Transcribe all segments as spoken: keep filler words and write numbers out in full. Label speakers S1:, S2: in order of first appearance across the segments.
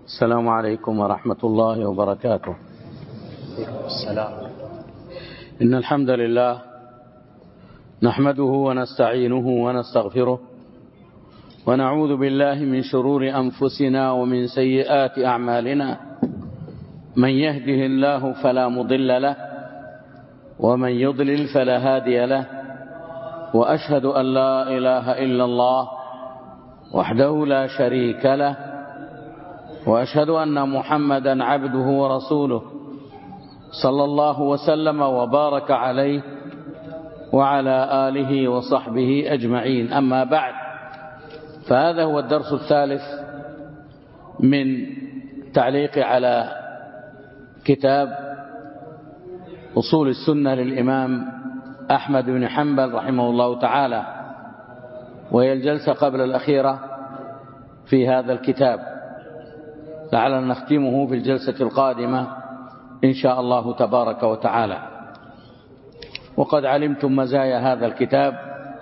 S1: السلام عليكم ورحمة الله وبركاته.
S2: السلام.
S1: إن الحمد لله نحمده ونستعينه ونستغفره ونعوذ بالله من شرور أنفسنا ومن سيئات أعمالنا. من يهده الله فلا مضل له ومن يضلل فلا هادي له، وأشهد أن لا إله إلا الله وحده لا شريك له، وأشهد أن محمدا عبده ورسوله صلى الله وسلم وبارك عليه وعلى آله وصحبه أجمعين. أما بعد، فهذا هو الدرس الثالث من تعليق على كتاب أصول السنة للإمام أحمد بن حنبل رحمه الله تعالى، وهي الجلسة قبل الأخيرة في هذا الكتاب، لعلنا نختمه في الجلسة القادمة إن شاء الله تبارك وتعالى. وقد علمتم مزايا هذا الكتاب،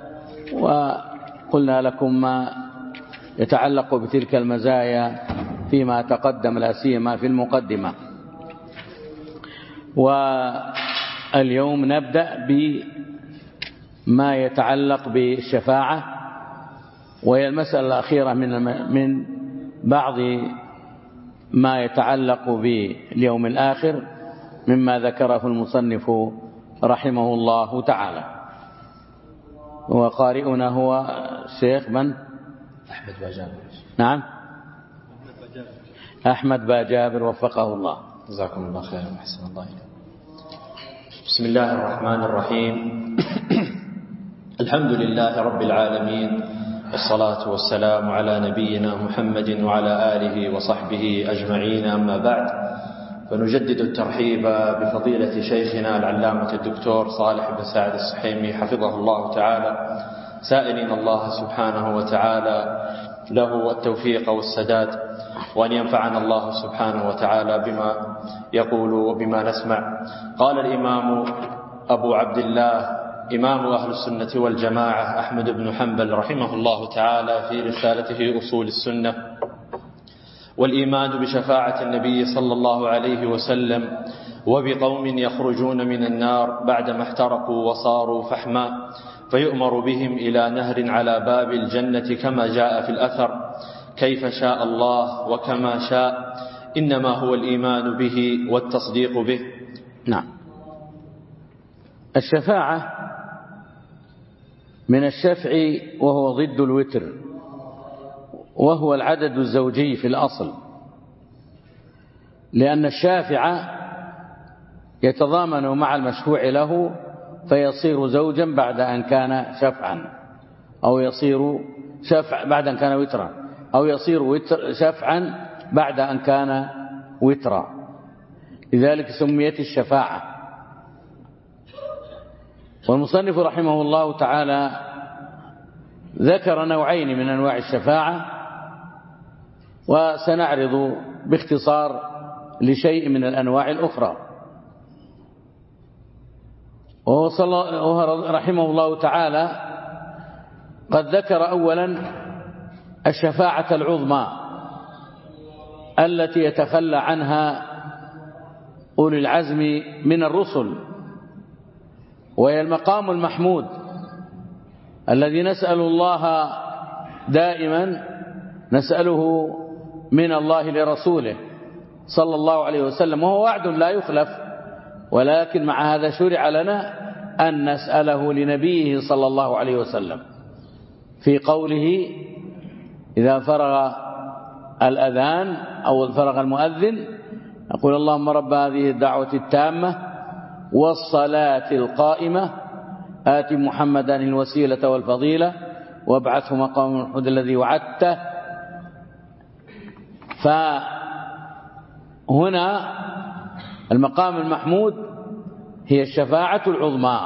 S1: وقلنا لكم ما يتعلق بتلك المزايا فيما تقدم، لا سيما في المقدمة. واليوم نبدأ بما يتعلق بالشفاعة، وهي المسألة الأخيرة من من بعض ما يتعلق باليوم الآخر مما ذكره المصنف رحمه الله تعالى. وقارئنا هو الشيخ من؟
S2: أحمد باجابر.
S1: نعم، أحمد باجابر وفقه الله.
S2: جزاكم الله خيرا وأحسن الله إليكم. بسم الله الرحمن الرحيم. الحمد لله رب العالمين، والصلاة والسلام على نبينا محمد وعلى آله وصحبه أجمعين. أما بعد، فنجدد الترحيب بفضيلة شيخنا العلامة الدكتور صالح بن سعد السحيمي حفظه الله تعالى، سائلين الله سبحانه وتعالى له التوفيق والسداد، وأن ينفعنا الله سبحانه وتعالى بما يقول وبما نسمع. قال الإمام أبو عبد الله إمام أهل السنة والجماعة أحمد بن حنبل رحمه الله تعالى في رسالته أصول السنة: والإيمان بشفاعة النبي صلى الله عليه وسلم وبقوم يخرجون من النار بعدما احترقوا وصاروا فحما، فيؤمر بهم إلى نهر على باب الجنة كما جاء في الأثر، كيف شاء الله وكما شاء، إنما هو الإيمان به والتصديق به.
S1: نعم، الشفاعة من الشفع، وهو ضد الوتر، وهو العدد الزوجي في الأصل، لأن الشافع يتضامن مع المشفوع له فيصير زوجا بعد أن كان شفعا، أو يصير شفع بعد أن كان وترا، أو يصير وتر شفعا بعد أن كان وترا. لذلك سميت الشفاعة. والمصنف رحمه الله تعالى ذكر نوعين من أنواع الشفاعة، وسنعرض باختصار لشيء من الأنواع الأخرى. وهو رحمه الله تعالى قد ذكر أولا الشفاعة العظمى التي يتخلى عنها أولي العزم من الرسل، وهي المقام المحمود الذي نسأل الله دائما، نسأله من الله لرسوله صلى الله عليه وسلم، وهو وعد لا يخلف، ولكن مع هذا شرع لنا أن نسأله لنبيه صلى الله عليه وسلم في قوله: إذا فرغ الأذان أو فرغ المؤذن يقول: اللهم رب هذه الدعوة التامة والصلاة القائمة آت محمدا الوسيلة والفضيلة وابعثه مقام محمود الذي وعدته. فهنا المقام المحمود هي الشفاعة العظمى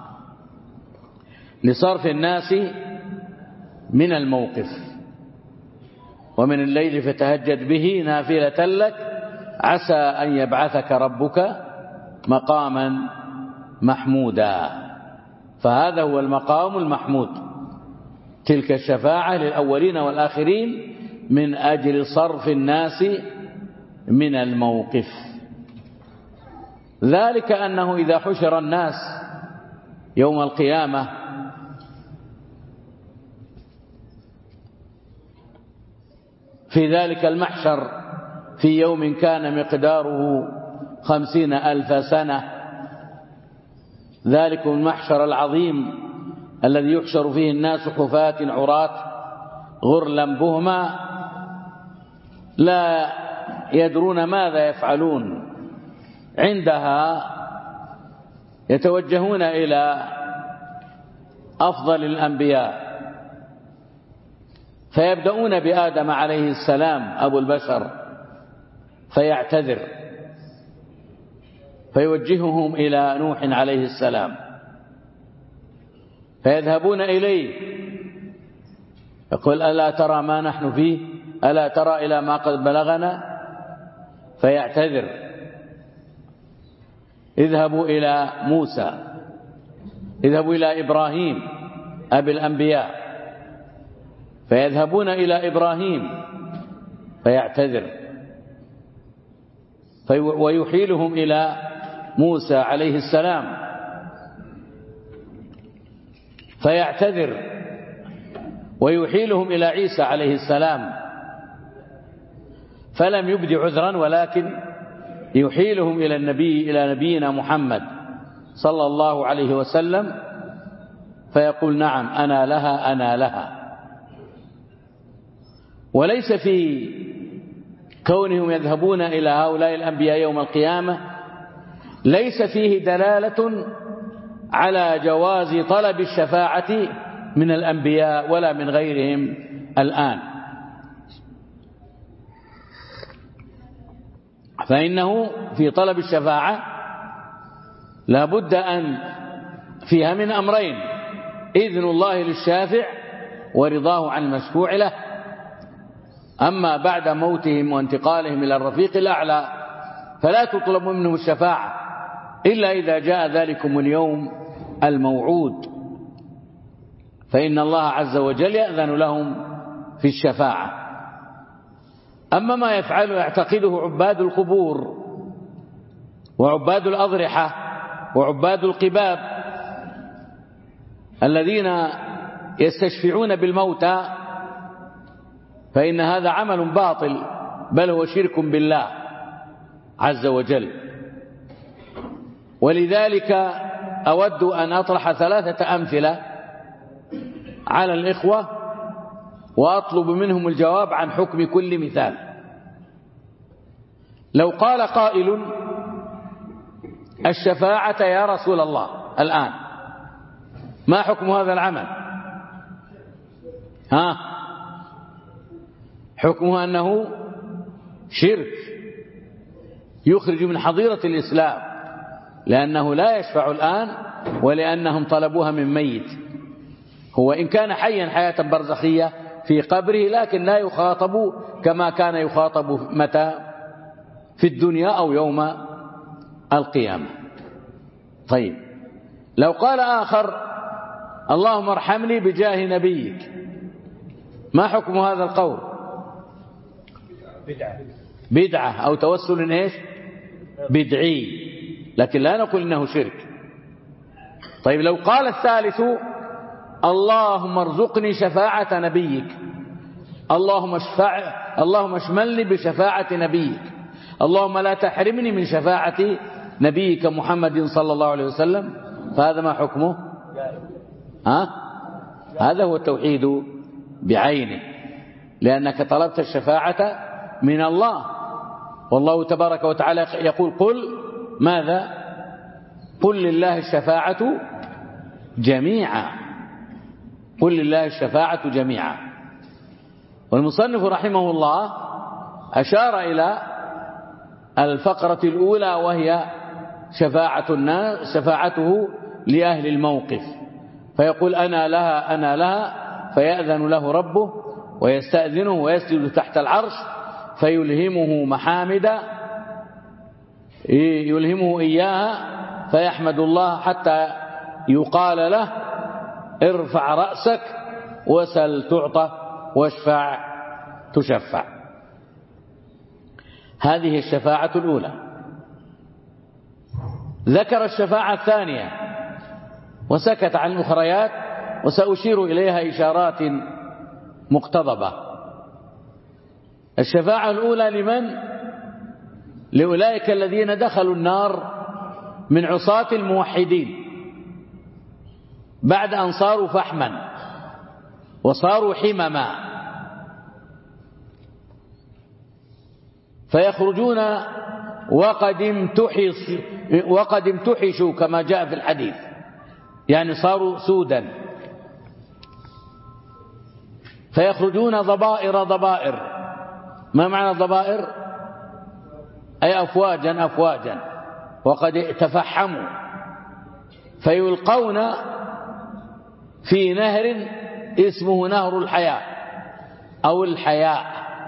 S1: لصرف الناس من الموقف. ومن الليل فتهجد به نافلة لك عسى أن يبعثك ربك مقاما محمودا. فهذا هو المقام المحمود، تلك الشفاعة للأولين والآخرين من أجل صرف الناس من الموقف. ذلك أنه إذا حشر الناس يوم القيامة في ذلك المحشر في يوم كان مقداره خمسين ألف سنة، ذلك المحشر العظيم الذي يحشر فيه الناس حفاة عراة غرلا بهما لا يدرون ماذا يفعلون، عندها يتوجهون إلى أفضل الأنبياء فيبدأون بآدم عليه السلام أبو البشر فيعتذر فيوجههم إلى نوح عليه السلام فيذهبون إليه يقول ألا ترى ما نحن فيه، ألا ترى إلى ما قد بلغنا، فيعتذر. اذهبوا إلى موسى، اذهبوا إلى إبراهيم أبي الأنبياء، فيذهبون إلى إبراهيم فيعتذر ويحيلهم إلى موسى عليه السلام فيعتذر ويحيلهم إلى عيسى عليه السلام فلم يبد عذرا، ولكن يحيلهم إلى النبي إلى نبينا محمد صلى الله عليه وسلم فيقول نعم أنا لها أنا لها. وليس في كونهم يذهبون إلى هؤلاء الأنبياء يوم القيامة ليس فيه دلالة على جواز طلب الشفاعة من الأنبياء ولا من غيرهم الآن، فإنه في طلب الشفاعة لا بد أن فيها من أمرين: إذن الله للشافع ورضاه عن المشفوع له. أما بعد موتهم وانتقالهم إلى الرفيق الأعلى فلا تطلب منهم الشفاعة إلا إذا جاء ذلكم اليوم الموعود، فإن الله عز وجل يأذن لهم في الشفاعة. أما ما يفعله يعتقده عباد القبور وعباد الأضرحة وعباد القباب الذين يستشفعون بالموتى فإن هذا عمل باطل، بل هو شرك بالله عز وجل. ولذلك أود أن أطرح ثلاثة أمثلة على الإخوة وأطلب منهم الجواب عن حكم كل مثال. لو قال قائل الشفاعة يا رسول الله الآن، ما حكم هذا العمل؟ ها حكمه أنه شرك يخرج من حظيرة الإسلام، لأنه لا يشفع الآن ولأنهم طلبوها من ميت. هو إن كان حيا حياة برزخية في قبره لكن لا يخاطب كما كان يخاطب متى في الدنيا أو يوم القيامة. طيب لو قال آخر اللهم ارحمني بجاه نبيك، ما حكم هذا القول؟
S3: بدعة
S1: بدعة أو توسل إيش بدعي، لكن لا نقول إنه شرك. طيب لو قال الثالث اللهم ارزقني شفاعة نبيك، اللهم اشفع اللهم اشملني بشفاعة نبيك، اللهم لا تحرمني من شفاعة نبيك محمد صلى الله عليه وسلم، فهذا ما حكمه؟ ها؟ هذا هو التوحيد بعينه، لأنك طلبت الشفاعة من الله، والله تبارك وتعالى يقول قل ماذا؟ قل لله الشفاعة جميعا، قل لله الشفاعة جميعا. والمصنف رحمه الله أشار إلى الفقرة الأولى وهي شفاعة الناس شفاعته لأهل الموقف، فيقول أنا لها أنا لها، فيأذن له ربه ويستأذنه ويسجد تحت العرش فيلهمه محامد يلهمه إياها فيحمد الله حتى يقال له ارفع رأسك وسل تعطى واشفع تشفع. هذه الشفاعة الأولى. ذكر الشفاعة الثانية وسكت عن الأخريات، وسأشير إليها إشارات مقتضبة. الشفاعة الأولى لمن؟ لأولئك الذين دخلوا النار من عصاة الموحدين بعد أن صاروا فحما وصاروا حمما، فيخرجون وقد امتحص وقد امتحشوا كما جاء في الحديث، يعني صاروا سودا، فيخرجون ضبائر ضبائر. ما معنى ضبائر؟ أي أفواجا أفواجا، وقد تفحموا، فيلقون في نهر اسمه نهر الحياة أو الحياء،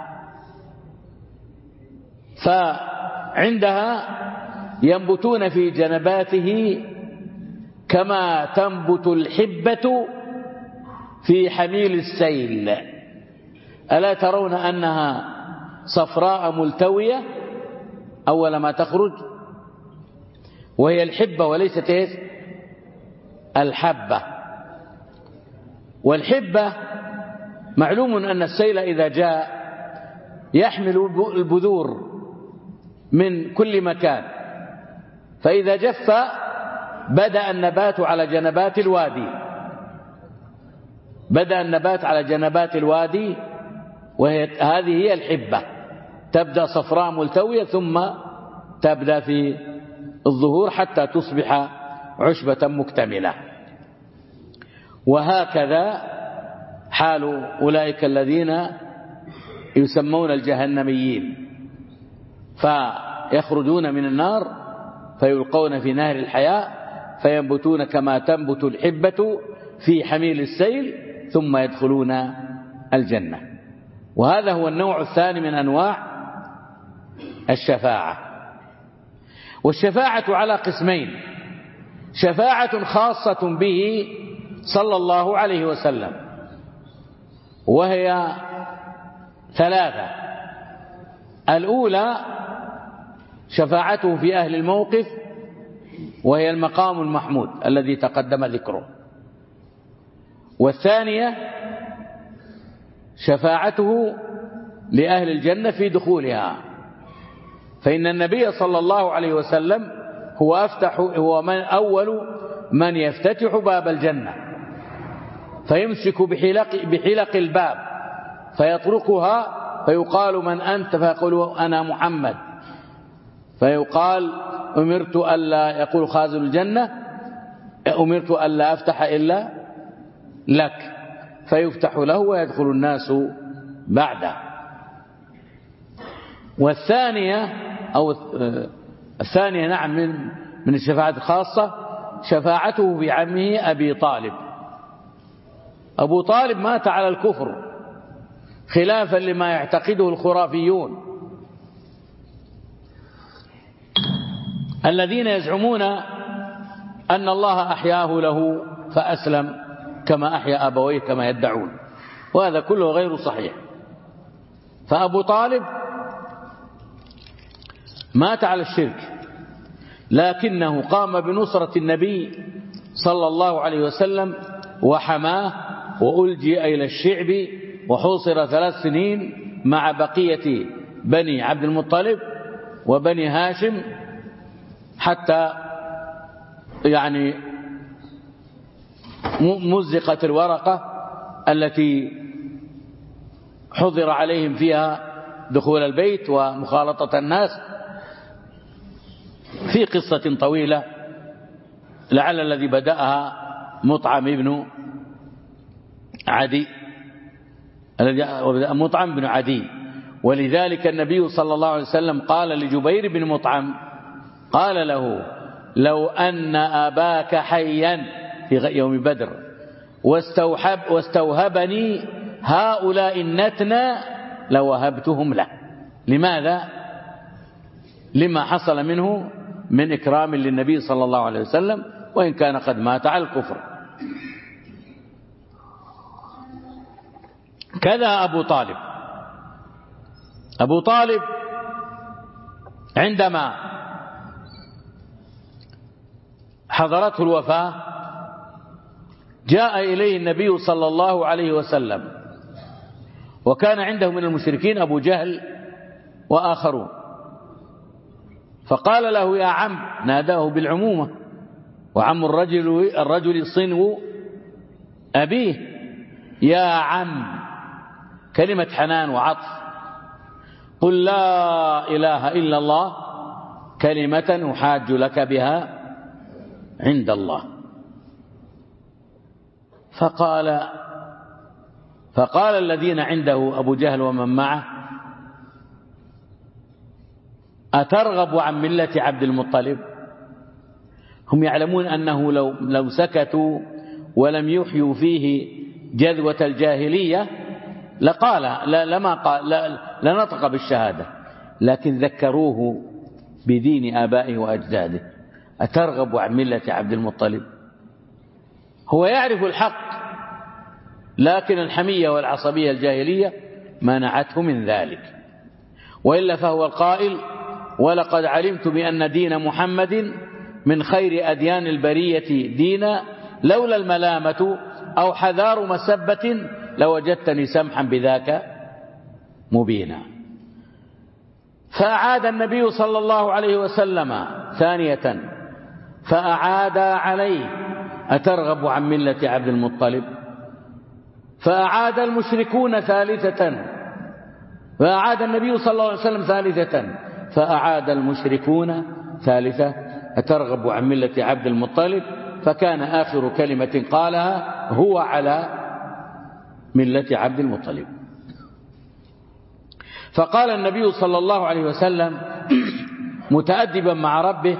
S1: فعندها ينبتون في جنباته كما تنبت الحبة في حميل السيل. ألا ترون أنها صفراء ملتوية أول ما تخرج، وهي الحبة وليست إيش؟ الحبة. والحبة معلوم أن السيل إذا جاء يحمل البذور من كل مكان، فإذا جف بدأ النبات على جنبات الوادي بدأ النبات على جنبات الوادي وهذه هي الحبة، تبدأ صفراء ملتوية ثم تبدأ في الظهور حتى تصبح عشبة مكتملة. وهكذا حال أولئك الذين يسمون الجهنميين، فيخرجون من النار فيلقون في نهر الحياة فينبتون كما تنبت الحبة في حميل السيل ثم يدخلون الجنة. وهذا هو النوع الثاني من أنواع الشفاعة. والشفاعة على قسمين: شفاعة خاصة به صلى الله عليه وسلم، وهي ثلاثة. الأولى شفاعته في أهل الموقف، وهي المقام المحمود الذي تقدم ذكره. والثانية شفاعته لأهل الجنة في دخولها، فإن النبي صلى الله عليه وسلم هو أفتح هو من أول من يفتتح باب الجنة، فيمسك بحلق, بحلق الباب فيطرقها، فيقال: من أنت؟ فيقول: أنا محمد. فيقال: أمرت ألا، يقول خازن الجنة: أمرت ألا أفتح إلا لك، فيفتح له ويدخل الناس بعده. والثانية أو الثانية نعم من من الشفاعة الخاصة شفاعته بعمه أبي طالب. أبو طالب مات على الكفر خلافا لما يعتقده الخرافيون الذين يزعمون أن الله أحياه له فأسلم كما أحيا أبويه كما يدعون، وهذا كله غير صحيح. فأبو طالب مات على الشرك، لكنه قام بنصرة النبي صلى الله عليه وسلم وحماه، وألجئ إلى الشعب وحوصر ثلاث سنين مع بقية بني عبد المطلب وبني هاشم، حتى يعني مزقت الورقة التي حضر عليهم فيها دخول البيت ومخالطة الناس، في قصة طويلة لعل الذي بدأها مطعم ابن عدي الذي مطعم بن عدي. ولذلك النبي صلى الله عليه وسلم قال لجبير بن مطعم، قال له: لو أن أباك حيا في يوم بدر واستوحب واستوهبني هؤلاء النتنى لوهبتهم له. لماذا؟ لما حصل منه من إكرام للنبي صلى الله عليه وسلم، وإن كان قد مات على الكفر. كذا أبو طالب. أبو طالب عندما حضرته الوفاة جاء إليه النبي صلى الله عليه وسلم، وكان عنده من المشركين أبو جهل وآخرون، فقال له يا عم، ناداه بالعمومة، وعم الرجل الرجل صنو أبيه، يا عم، كلمة حنان وعطف، قل لا إله إلا الله كلمة أحاج لك بها عند الله. فقال فقال الذين عنده أبو جهل ومن معه أترغب عن ملة عبد المطلب؟ هم يعلمون أنه لو, لو سكتوا ولم يحيوا فيه جذوة الجاهلية لقال لا لما قال لا لنطق بالشهادة، لكن ذكروه بدين آبائه وأجداده. أترغب عن ملة عبد المطلب؟ هو يعرف الحق، لكن الحمية والعصبية الجاهلية منعته من ذلك، وإلا فهو القائل ولقد علمت بأن دين محمد من خير أديان البرية دينا، لولا الملامة أو حذار مسبة لوجدتني سمحا بذاك مبينا. فأعاد النبي صلى الله عليه وسلم ثانية فأعاد عليه أترغب عن ملة عبد المطلب؟ فأعاد المشركون ثالثة، فأعاد النبي صلى الله عليه وسلم ثالثة فأعاد المشركون ثالثة أترغب عن ملة عبد المطلب؟ فكان آخر كلمة قالها هو على ملة عبد المطلب. فقال النبي صلى الله عليه وسلم متأدبا مع ربه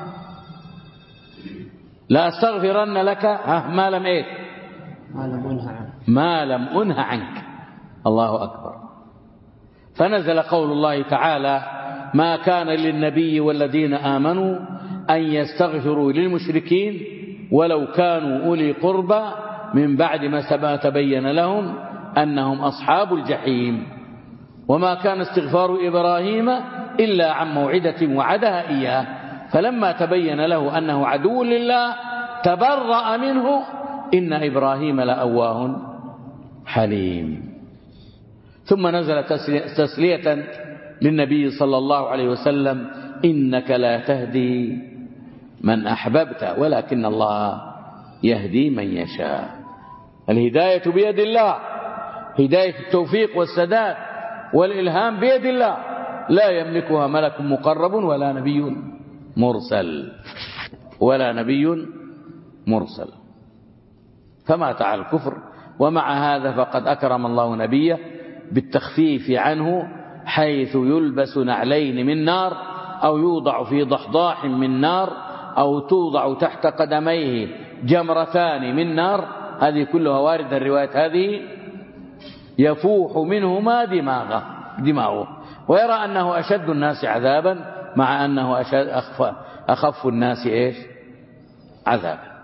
S1: لا أستغفرن لك ما لم إيه
S3: ما لم أنه عنك
S1: ما لم أنه عنك. الله أكبر. فنزل قول الله تعالى ما كان للنبي والذين آمنوا أن يستغفروا للمشركين ولو كانوا أولي قربى من بعد ما تبين لهم أنهم أصحاب الجحيم، وما كان استغفار إبراهيم إلا عن موعدة وعدها إياه، فلما تبين له أنه عدو لله تبرأ منه إن إبراهيم لأواه حليم. ثم نزل تسلية للنبي صلى الله عليه وسلم إنك لا تهدي من أحببت ولكن الله يهدي من يشاء. الهداية بيد الله، هداية التوفيق والسداد والإلهام بيد الله، لا يملكها ملك مقرب ولا نبي مرسل ولا نبي مرسل. فمات على الكفر، ومع هذا فقد أكرم الله نبيه بالتخفيف عنه، حيث يلبس نعلين من نار أو يوضع في ضحضاح من نار أو توضع تحت قدميه جمرتان من نار. هذه كلها واردة الرواية هذه. يفوح منهما دماغه دماغه ويرى أنه أشد الناس عذابا، مع أنه أشد أخف, أخف الناس إيش عذابا.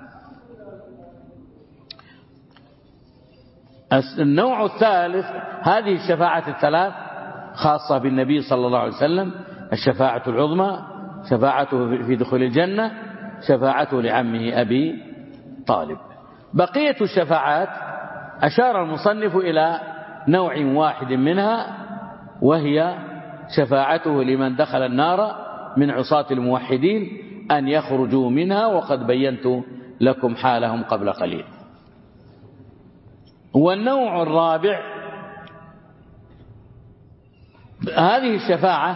S1: النوع الثالث هذه الشفاعة الثلاث خاصة بالنبي صلى الله عليه وسلم: الشفاعة العظمى، شفاعته في دخول الجنة، شفاعته لعمه أبي طالب. بقية الشفاعات أشار المصنف إلى نوع واحد منها، وهي شفاعته لمن دخل النار من عصاة الموحدين أن يخرجوا منها، وقد بينت لكم حالهم قبل قليل. والنوع الرابع هذه الشفاعة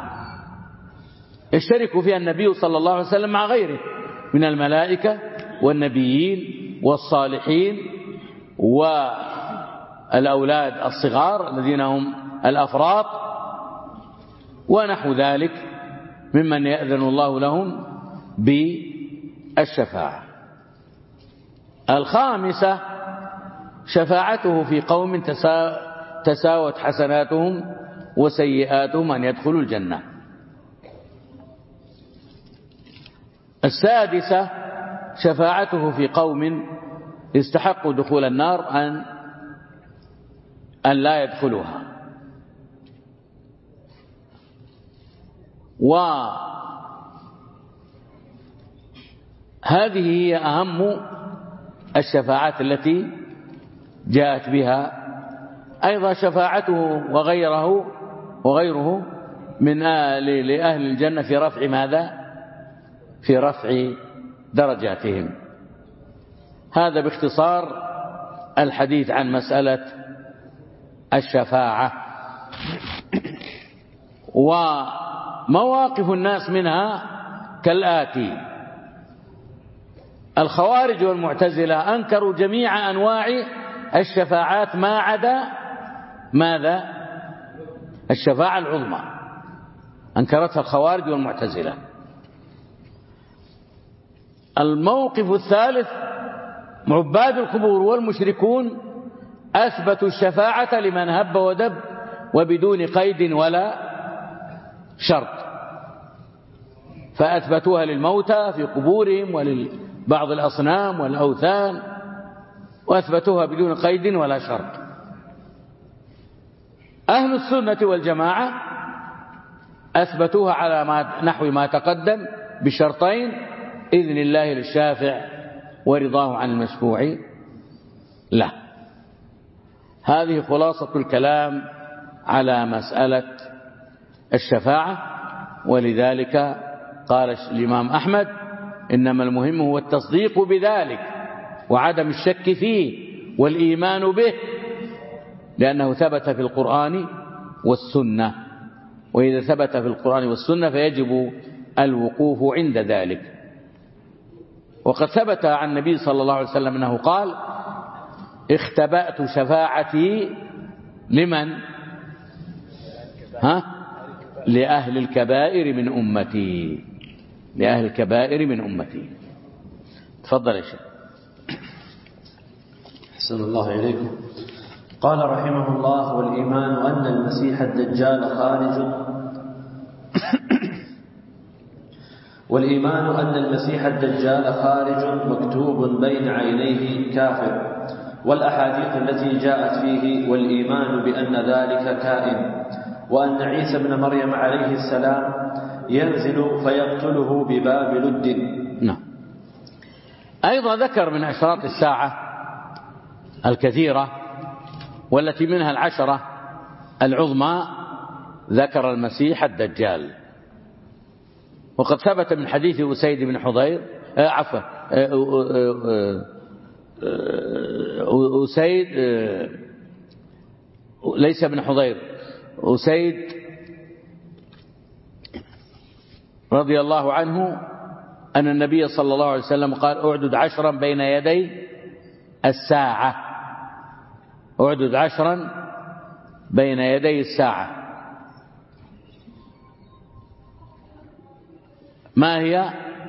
S1: يشترك فيها النبي صلى الله عليه وسلم مع غيره من الملائكة والنبيين والصالحين والأولاد الصغار الذين هم الأفراط ونحو ذلك ممن يأذن الله لهم بالشفاعة. الخامسة شفاعته في قوم تساوت حسناتهم وسيئاتهم أن يدخلوا الجنة. السادسة شفاعته في قوم استحقوا دخول النار أن أن لا يدخلوها. وهذه هي أهم الشفاعات التي جاءت بها. أيضا شفاعته وغيره وغيره من آل لأهل الجنة في رفع ماذا؟ في رفع درجاتهم. هذا باختصار الحديث عن مسألة الشفاعة. ومواقف الناس منها كالآتي: الخوارج والمعتزلة أنكروا جميع أنواع الشفاعات ما عدا ماذا؟ الشفاعة العظمى، أنكرتها الخوارج والمعتزلة. الموقف الثالث: عباد القبور والمشركون أثبتوا الشفاعة لمن هب ودب وبدون قيد ولا شرط، فأثبتوها للموتى في قبورهم ولبعض الأصنام والأوثان، وأثبتوها بدون قيد ولا شرط. أهل السنة والجماعة أثبتوها على ما نحو ما تقدم بشرطين: إذن الله للشافع ورضاه عن المشفوع له. هذه خلاصة الكلام على مسألة الشفاعة. ولذلك قال الإمام أحمد: إنما المهم هو التصديق بذلك وعدم الشك فيه والإيمان به، لأنه ثبت في القرآن والسنة، وإذا ثبت في القرآن والسنة فيجب الوقوف عند ذلك. وقد ثبت عن النبي صلى الله عليه وسلم أنه قال: اختبأت شفاعتي لمن؟ ها؟ لأهل الكبائر من أمتي، لأهل الكبائر من أمتي. تفضل يا شيخ.
S2: أحسن الله إليكم. قال رحمه الله: والإيمان أن المسيح الدجال خارج والإيمان أن المسيح الدجال خارج مكتوب بين عينيه كافر، والأحاديث التي جاءت فيه، والإيمان بأن ذلك كائن، وأن عيسى بن مريم عليه السلام ينزل فيقتله بباب لد.
S1: نعم. أيضا ذكر من أشراط الساعة الكثيرة، والتي منها العشرة العظمى، ذكر المسيح الدجال. وقد ثبت من حديث أسيد بن حضير آه عفوا آه آه آه أسيد آه ليس بن حضير، أسيد رضي الله عنه أن النبي صلى الله عليه وسلم قال: أعدد عشرا بين يدي الساعة، أعدد عشرا بين يدي الساعة. ما هي؟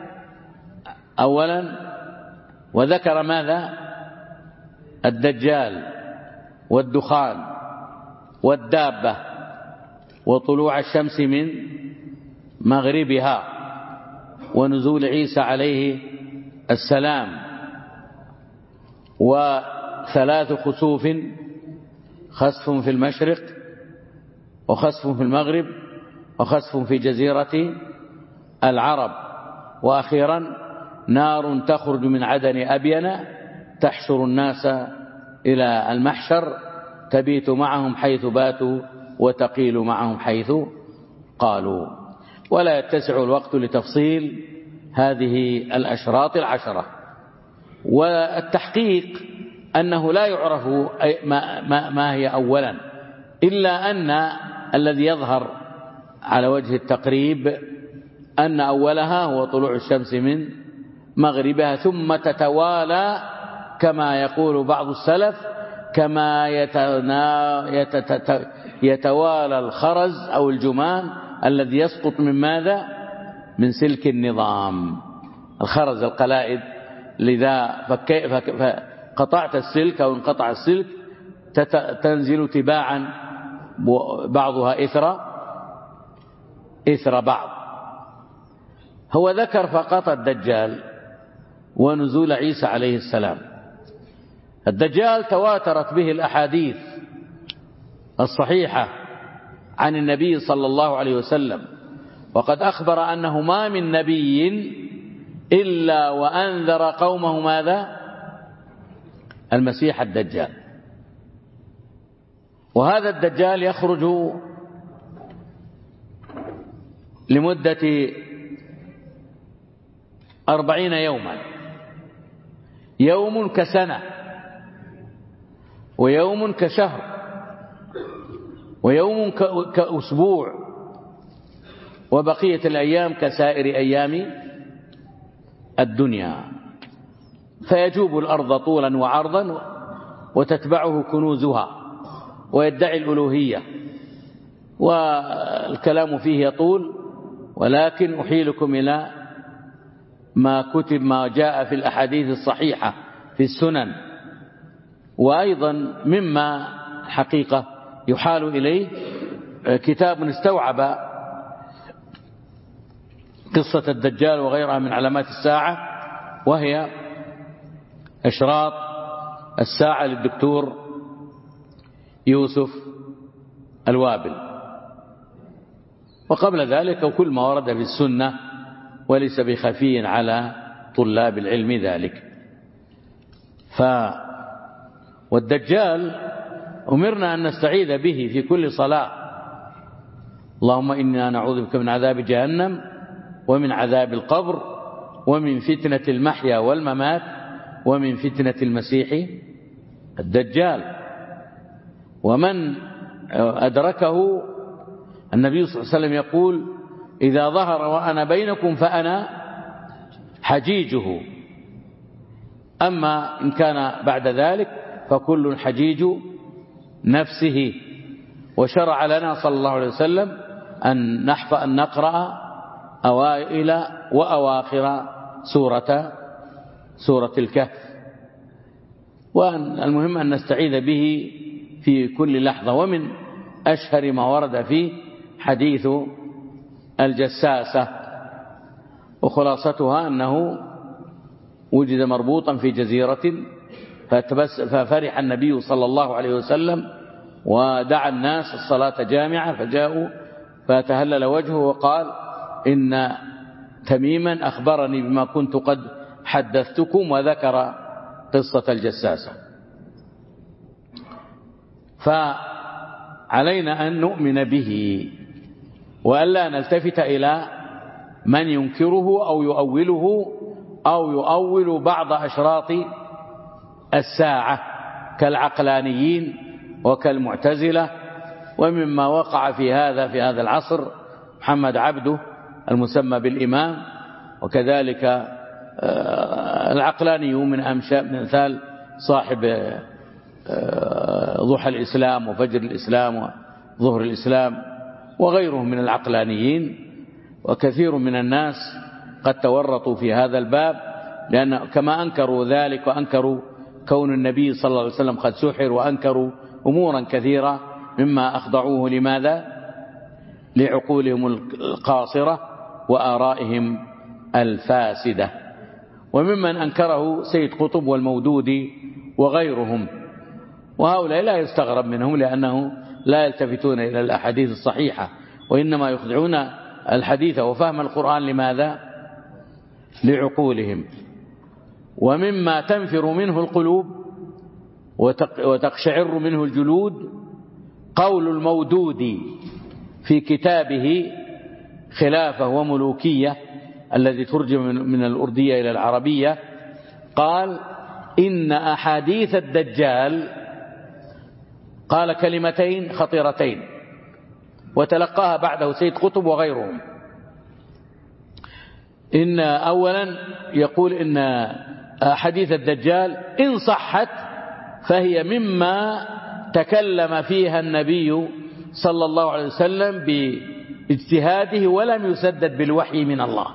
S1: أولا وذكر ماذا؟ الدجال والدخان والدابة وطلوع الشمس من مغربها ونزول عيسى عليه السلام وثلاث خسوف: خسف في المشرق وخسف في المغرب وخسف في جزيرة العرب، وأخيرا نار تخرج من عدن أبين تحشر الناس إلى المحشر، تبيت معهم حيث باتوا وتقيل معهم حيث قالوا. ولا يتسع الوقت لتفصيل هذه الأشراط العشرة. والتحقيق أنه لا يعرف ما, ما, ما هي أولا، إلا أن الذي يظهر على وجه التقريب أن أولها هو طلوع الشمس من مغربها، ثم تتوالى كما يقول بعض السلف كما يتوالى الخرز أو الجمان الذي يسقط من ماذا؟ من سلك النظام. الخرز القلائد، لذا فقطعت السلك أو انقطع السلك تنزل تباعا بعضها إثر إثر بعض. هو ذكر فقط الدجال ونزول عيسى عليه السلام. الدجال تواترت به الأحاديث الصحيحة عن النبي صلى الله عليه وسلم، وقد أخبر أنه ما من نبي إلا وأنذر قومه ماذا؟ المسيح الدجال. وهذا الدجال يخرج لمدة أربعين يوما، يوم كسنة، ويوم كشهر، ويوم كأسبوع، وبقية الأيام كسائر أيام الدنيا، فيجوب الأرض طولا وعرضا وتتبعه كنوزها ويدعي الألوهية، والكلام فيه يطول، ولكن أحيلكم إلى ما كتب ما جاء في الأحاديث الصحيحة في السنن. وأيضا مما حقيقة يحال إليه كتاب استوعب قصة الدجال وغيرها من علامات الساعة، وهي إشراط الساعة للدكتور يوسف الوابل. وقبل ذلك كل ما ورد في السنة، وليس بخفي على طلاب العلم ذلك. ف والدجال أمرنا أن نستعيذ به في كل صلاة، اللهم إنا نعوذ بك من عذاب جهنم ومن عذاب القبر ومن فتنة المحيا والممات ومن فتنة المسيح الدجال. ومن أدركه النبي صلى الله عليه وسلم يقول: إذا ظهر وأنا بينكم فأنا حجيجه، أما إن كان بعد ذلك فكل حجيج نفسه. وشرع لنا صلى الله عليه وسلم أن نحفظ أن نقرأ أوائل وأواخر سورة سورة الكهف. والمهم أن نستعيذ به في كل لحظة. ومن أشهر ما ورد فيه حديث الجساسة، وخلاصتها أنه وجد مربوطا في جزيرة، ففرح النبي صلى الله عليه وسلم ودعا الناس الصلاة جامعة، فجاءوا فتهلل وجهه وقال: إن تميما أخبرني بما كنت قد حدثتكم، وذكر قصة الجساسة. فعلينا أن نؤمن به، وألا نلتفت إلى من ينكره أو يؤوله أو يؤول بعض أشراط الساعة كالعقلانيين وكالمعتزلة. ومما وقع في هذا في هذا العصر محمد عبده المسمى بالإمام، وكذلك العقلانيون من أمثال صاحب ضحى الإسلام وفجر الإسلام وظهر الإسلام وغيرهم من العقلانيين. وكثير من الناس قد تورطوا في هذا الباب، لأن كما أنكروا ذلك وأنكروا كون النبي صلى الله عليه وسلم قد سحر، وأنكروا أمورا كثيرة مما أخضعوه لماذا؟ لعقولهم القاصرة وآرائهم الفاسدة. وممن أنكره سيد قطب والمودودي وغيرهم، وهؤلاء لا يستغرب منهم، لأنه لا يلتفتون إلى الأحاديث الصحيحة، وإنما يخضعون الحديث وفهم القرآن لماذا؟ لعقولهم. ومما تنفر منه القلوب وتقشعر منه الجلود قول المودودي في كتابه خلافة وملوكية الذي ترجم من الأردية إلى العربية، قال: إن أحاديث الدجال، قال كلمتين خطيرتين وتلقاها بعده سيد قطب وغيرهم. إن أولا يقول إن أحاديث الدجال إن صحت فهي مما تكلم فيها النبي صلى الله عليه وسلم باجتهاده ولم يسدد بالوحي من الله،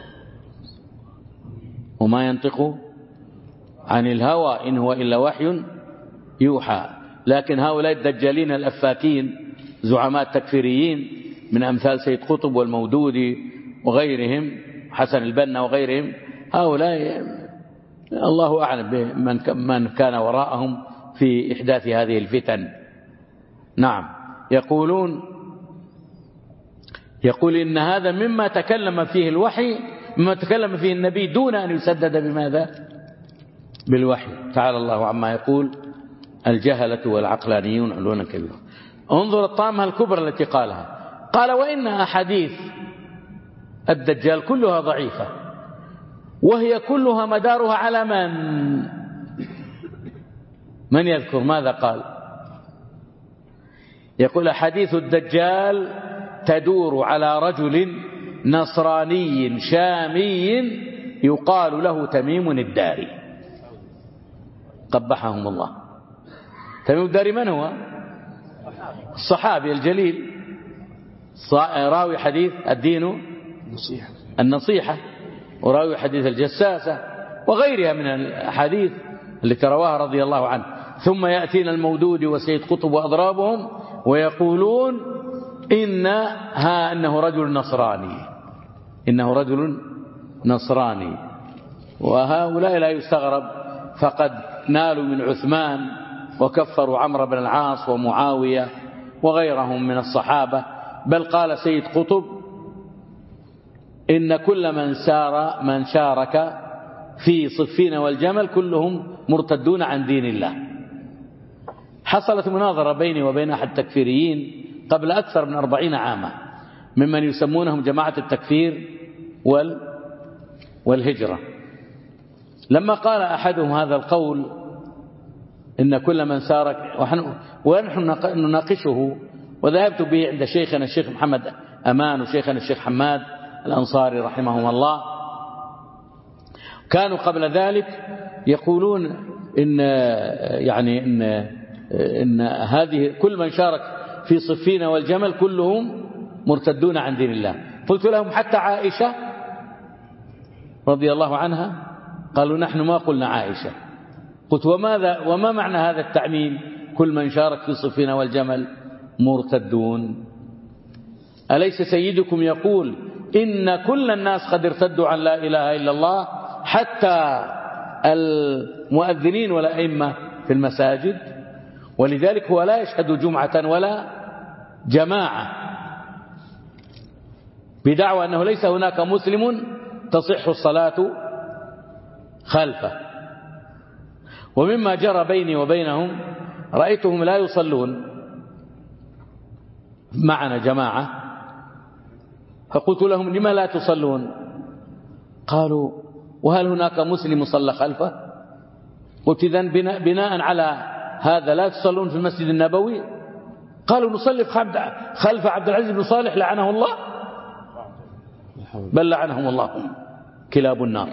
S1: وما ينطق عن الهوى إن هو إلا وحي يوحى. لكن هؤلاء الدجالين الأفاكين زعماء تكفيريين من أمثال سيد قطب والمودودي وغيرهم، حسن البنا وغيرهم، هؤلاء الله أعلم بمن كان وراءهم في إحداث هذه الفتن. نعم، يقولون يقول إن هذا مما تكلم فيه الوحي، مما تكلم فيه النبي دون أن يسدد بماذا؟ بالوحي. تعالى الله عما يقول الجهلة والعقلانيون علونا كبيرا. انظر الطامة الكبرى التي قالها، قال وإن أحاديث الدجال كلها ضعيفة، وهي كلها مدارها على من؟ من يذكر ماذا قال؟ يقول أحاديث الدجال تدور على رجل نصراني شامي يقال له تميم الداري، قبحهم الله. تميم الداري من هو؟ الصحابي الجليل راوي حديث الدين النصيحة، وراوي حديث الجساسة وغيرها من الأحاديث التي رواها رضي الله عنه. ثم يأتينا المودود وسيد قطب وأضرابهم ويقولون إن ها أنه رجل نصراني، إنه رجل نصراني. وهؤلاء لا يستغرب، فقد نالوا من عثمان وكفروا عمرو بن العاص ومعاوية وغيرهم من الصحابة. بل قال سيد قطب إن كل من سار من شارك في صفين والجمل كلهم مرتدون عن دين الله. حصلت مناظرة بيني وبين أحد التكفيريين قبل أكثر من أربعين عاما، ممن يسمونهم جماعة التكفير وال والهجرة. لما قال أحدهم هذا القول إن كل من سارك، ونحن نناقشه، وذهبت به عند شيخنا الشيخ محمد أمان وشيخنا الشيخ حماد الأنصاري رحمهم الله، كانوا قبل ذلك يقولون إن يعني إن إن هذه كل من شارك في صفين والجمل كلهم مرتدون عن دين الله. قلت لهم حتى عائشة رضي الله عنها؟ قالوا نحن ما قلنا عائشة. قلت وماذا وما معنى هذا التعميم؟ كل من شارك في صفين والجمل مرتدون. أليس سيدكم يقول إن كل الناس قد ارتدوا عن لا إله إلا الله، حتى المؤذنين والأئمة في المساجد؟ ولذلك هو لا يشهد جمعة ولا جماعة بدعوى أنه ليس هناك مسلم تصح الصلاة خلفه. ومما جرى بيني وبينهم رأيتهم لا يصلون معنا جماعة، فقلت لهم لما لا تصلون؟ قالوا وهل هناك مسلم صلى خلفه؟ قلت إذن بناء, بناء على هذا لا تصلون في المسجد النبوي؟ قالوا نصلي خلف عبد العزيز بن صالح لعنه الله، بل لعنهم الله كلاب النار.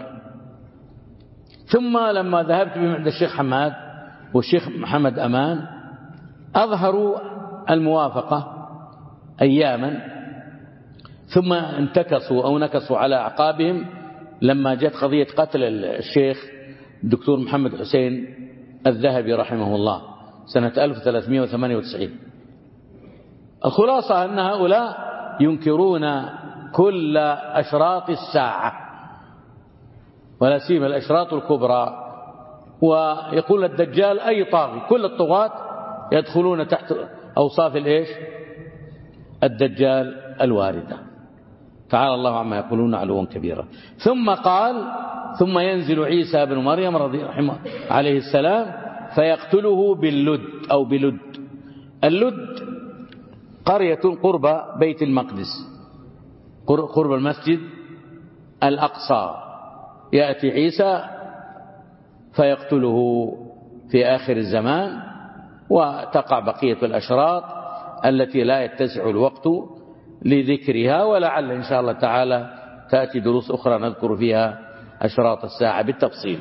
S1: ثم لما ذهبت بهم عند الشيخ حماد والشيخ محمد أمان أظهروا الموافقة أياما، ثم انتكسوا أو نكسوا على أعقابهم لما جت قضية قتل الشيخ الدكتور محمد حسين الذهبي رحمه الله سنة ألف وثلاثمائة وثمانية وتسعين. الخلاصة أن هؤلاء ينكرون كل أشراط الساعة، ولا سيما الأشراط الكبرى، ويقول الدجال أي طاغي. كل الطغاة يدخلون تحت أوصاف الإيش؟ الدجال الواردة. تعالى الله عما يقولون علوا كبيرا. ثم قال ثم ينزل عيسى بن مريم رضي رحمه عليه السلام فيقتله باللد أو بلد. اللد قرية قرب بيت المقدس، قرب المسجد الأقصى. يأتي عيسى فيقتله في آخر الزمان، وتقع بقية الأشراط التي لا يتسع الوقت لذكرها، ولعل إن شاء الله تعالى تأتي دروس أخرى نذكر فيها أشراط الساعة بالتفصيل.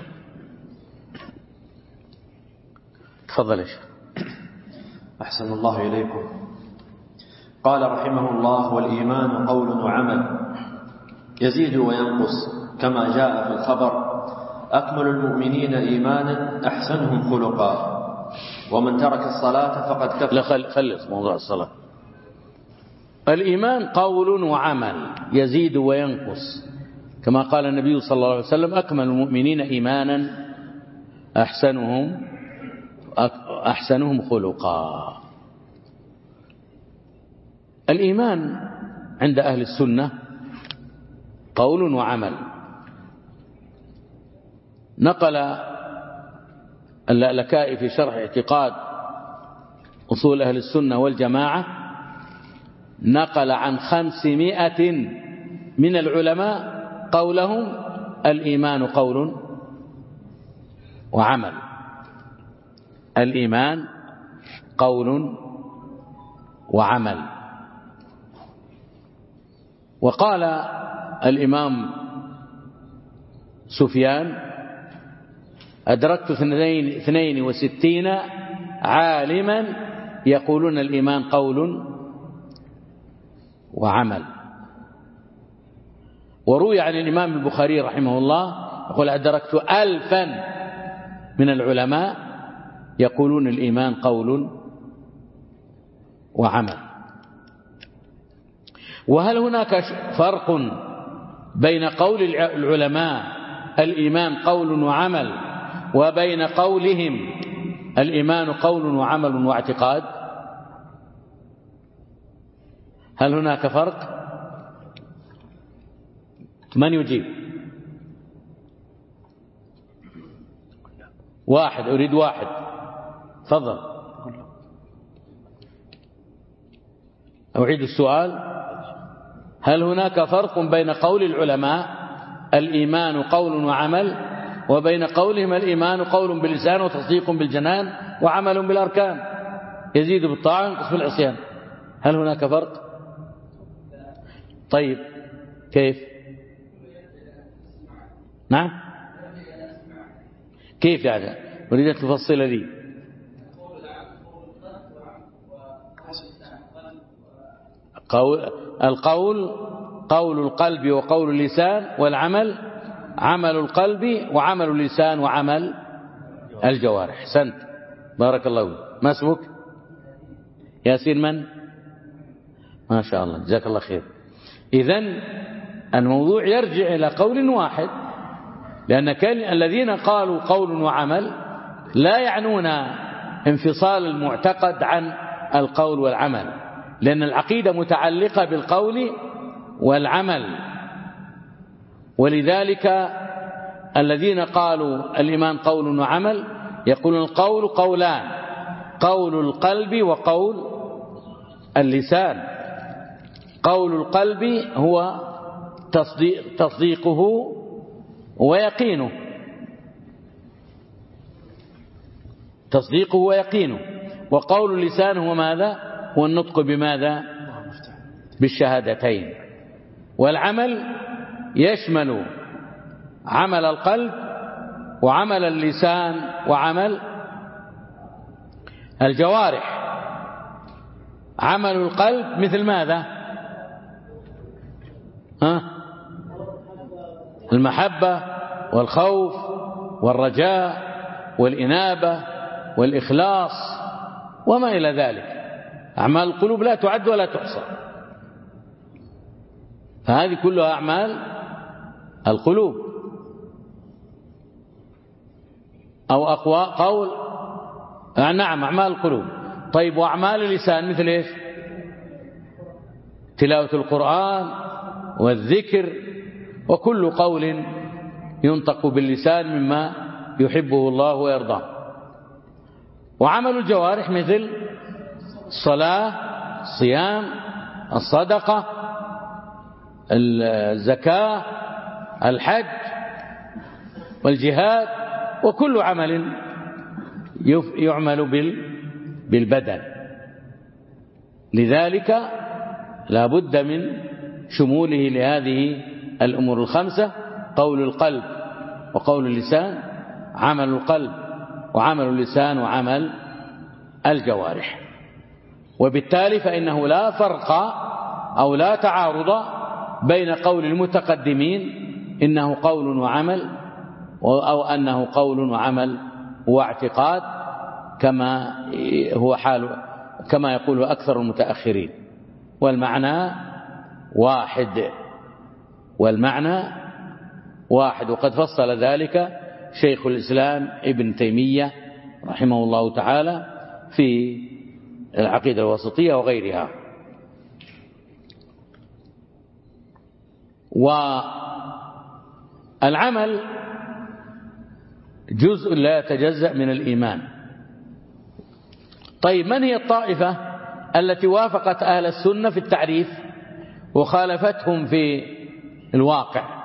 S1: تفضل يا شيخ.
S2: أحسن الله إليكم. قال رحمه الله: والإيمان قول وعمل يزيد وينقص كما جاء في الخبر: أكمل المؤمنين إيمانا أحسنهم خلقا، ومن ترك الصلاة فقد كفر.
S1: لا خلص موضوع الصلاة. الإيمان قول وعمل يزيد وينقص، كما قال النبي صلى الله عليه وسلم: أكمل المؤمنين إيمانا أحسنهم أحسنهم خلقا. الإيمان عند أهل السنة قول وعمل. نقل اللالكائي في شرح اعتقاد أصول أهل السنة والجماعة، نقل عن خمسمائة من العلماء قولهم الإيمان قول وعمل. الإيمان قول وعمل. وقال الإمام سفيان: أدركت اثنين وستين عالما يقولون الإيمان قول وعمل. وروي عن الإمام البخاري رحمه الله يقول: أدركت ألفا من العلماء يقولون الإيمان قول وعمل. وهل هناك فرق بين قول العلماء الإيمان قول وعمل وبين قولهم الإيمان قول وعمل واعتقاد؟ هل هناك فرق؟ من يجيب؟ واحد، أريد واحد. تفضل. أعيد السؤال: هل هناك فرق بين قول العلماء الإيمان قول وعمل وبين قولهم الإيمان قول باللسان وتصديق بالجنان وعمل بالأركان، يزيد بالطاعة وينقص بالعصيان؟ هل هناك فرق؟ طيب كيف؟ نعم، كيف يعني؟ أريد أن تفصل لي. قول القول قول القلب وقول اللسان، والعمل عمل القلب وعمل اللسان وعمل الجوارح. أحسنت، بارك الله فيك. ما اسمك؟ ياسين من؟ ما شاء الله، جزاك الله خير. إذن الموضوع يرجع إلى قول واحد، لأن كان الذين قالوا قول وعمل لا يعنون انفصال المعتقد عن القول والعمل، لأن العقيدة متعلقة بالقول والعمل. ولذلك الذين قالوا الإيمان قول وعمل يقولون القول قولان: قول القلب وقول اللسان. قول القلب هو تصديق تصديقه ويقينه، تصديقه ويقينه. وقول اللسان هو ماذا؟ هو النطق بماذا؟ بالشهادتين. والعمل يشمل عمل القلب وعمل اللسان وعمل الجوارح. عمل القلب مثل ماذا؟ ها؟ المحبة والخوف والرجاء والإنابة والإخلاص وما إلى ذلك. أعمال القلوب لا تعد ولا تحصى، فهذه كلها أعمال القلوب. أو أقوى قول، نعم أعمال القلوب. طيب، وأعمال اللسان مثل إيش؟ تلاوة القرآن والذكر وكل قول ينطق باللسان مما يحبه الله ويرضاه. وعمل الجوارح مثل الصلاة، الصيام، الصدقة، الزكاة، الحج والجهاد، وكل عمل يعمل بالبدن. لذلك لا بد من شموله لهذه الأمور الخمسة: قول القلب وقول اللسان، عمل القلب وعمل اللسان وعمل الجوارح. وبالتالي فإنه لا فرق أو لا تعارض بين قول المتقدمين إنه قول وعمل أو أنه قول وعمل واعتقاد، كما هو حال كما يقول أكثر المتأخرين. والمعنى واحد، والمعنى واحد. وقد فصل ذلك شيخ الإسلام ابن تيمية رحمه الله تعالى في العقيدة الوسطية وغيرها. والعمل جزء لا يتجزأ من الإيمان. طيب من هي الطائفة التي وافقت أهل السنة في التعريف وخالفتهم في الواقع؟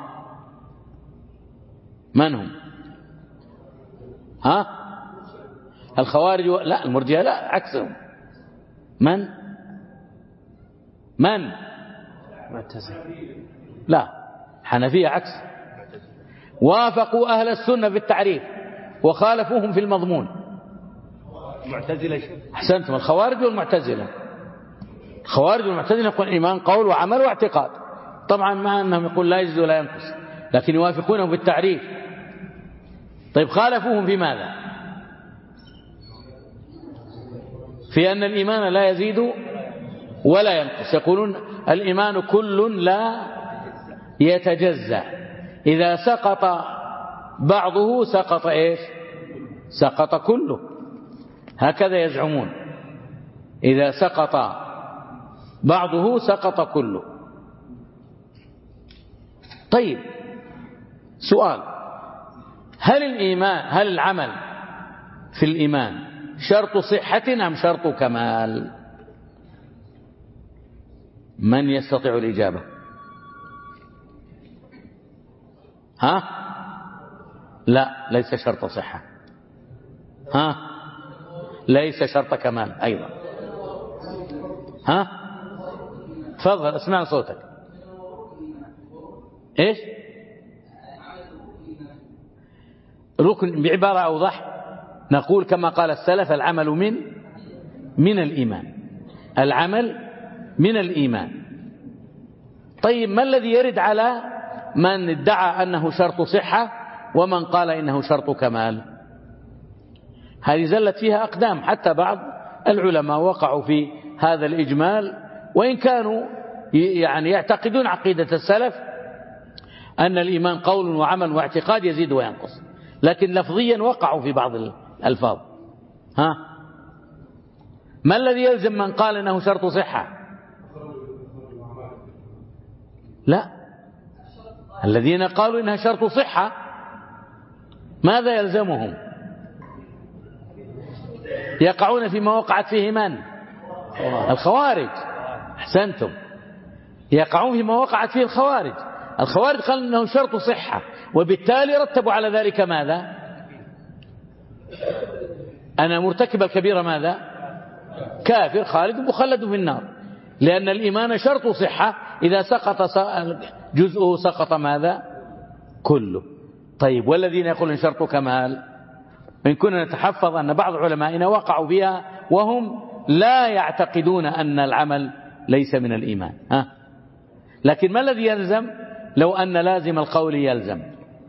S1: من هم؟ ها؟ الخوارج و... لا المرجئة لا عكسهم. من؟ من؟
S3: معتزلة.
S1: لا حنفية عكس، وافقوا أهل السنة في التعريف وخالفوهم في المضمون.
S3: معتزلة.
S1: أحسنتم. الخوارج والمعتزلة. الخوارج والمعتزلة يقول إيمان قول وعمل واعتقاد، طبعا مع أنهم يقول لا يزيد ولا ينقص، لكن يوافقونهم بالتعريف. طيب خالفوهم في ماذا؟ في أن الإيمان لا يزيد ولا ينقص. يقولون الإيمان كل لا يتجزأ، إذا سقط بعضه سقط إيش؟ سقط كله. هكذا يزعمون، إذا سقط بعضه سقط كله. طيب سؤال، هل الإيمان هل العمل في الإيمان شرط صحة أم شرط كمال؟ من يستطيع الإجابة؟ ها؟ لا ليس شرط صحة. ها؟ ليس شرط كمال أيضا. ها؟ تفضل اسمع صوتك. ايش؟ ركن بعبارة أوضح، نقول كما قال السلف العمل من من الإيمان. العمل من الإيمان. طيب ما الذي يرد على من ادعى أنه شرط صحة ومن قال إنه شرط كمال؟ هذه زلت فيها أقدام، حتى بعض العلماء وقعوا في هذا الإجمال، وإن كانوا يعني يعتقدون عقيدة السلف أن الإيمان قول وعمل واعتقاد يزيد وينقص، لكن لفظيا وقعوا في بعض الألفاظ. ها؟ ما الذي يلزم من قال إنه شرط صحة؟ لا، الذين قالوا إنها شرط صحة ماذا يلزمهم؟ يقعون فيما وقعت فيه من؟ الخوارج. أحسنتم، يقعون فيما وقعت فيه الخوارج. الخوارج قالوا إنه شرط صحة، وبالتالي رتبوا على ذلك ماذا؟ أنا مرتكب الكبيرة ماذا؟ كافر خالد مخلد في النار، لأن الإيمان شرط صحة، إذا سقط جزءه سقط ماذا؟ كله. طيب والذين يقولون شرط كمال، إن كنا نتحفظ أن بعض علمائنا وقعوا فيها وهم لا يعتقدون أن العمل ليس من الإيمان. ها؟ لكن ما الذي يلزم لو أن لازم القول يلزم؟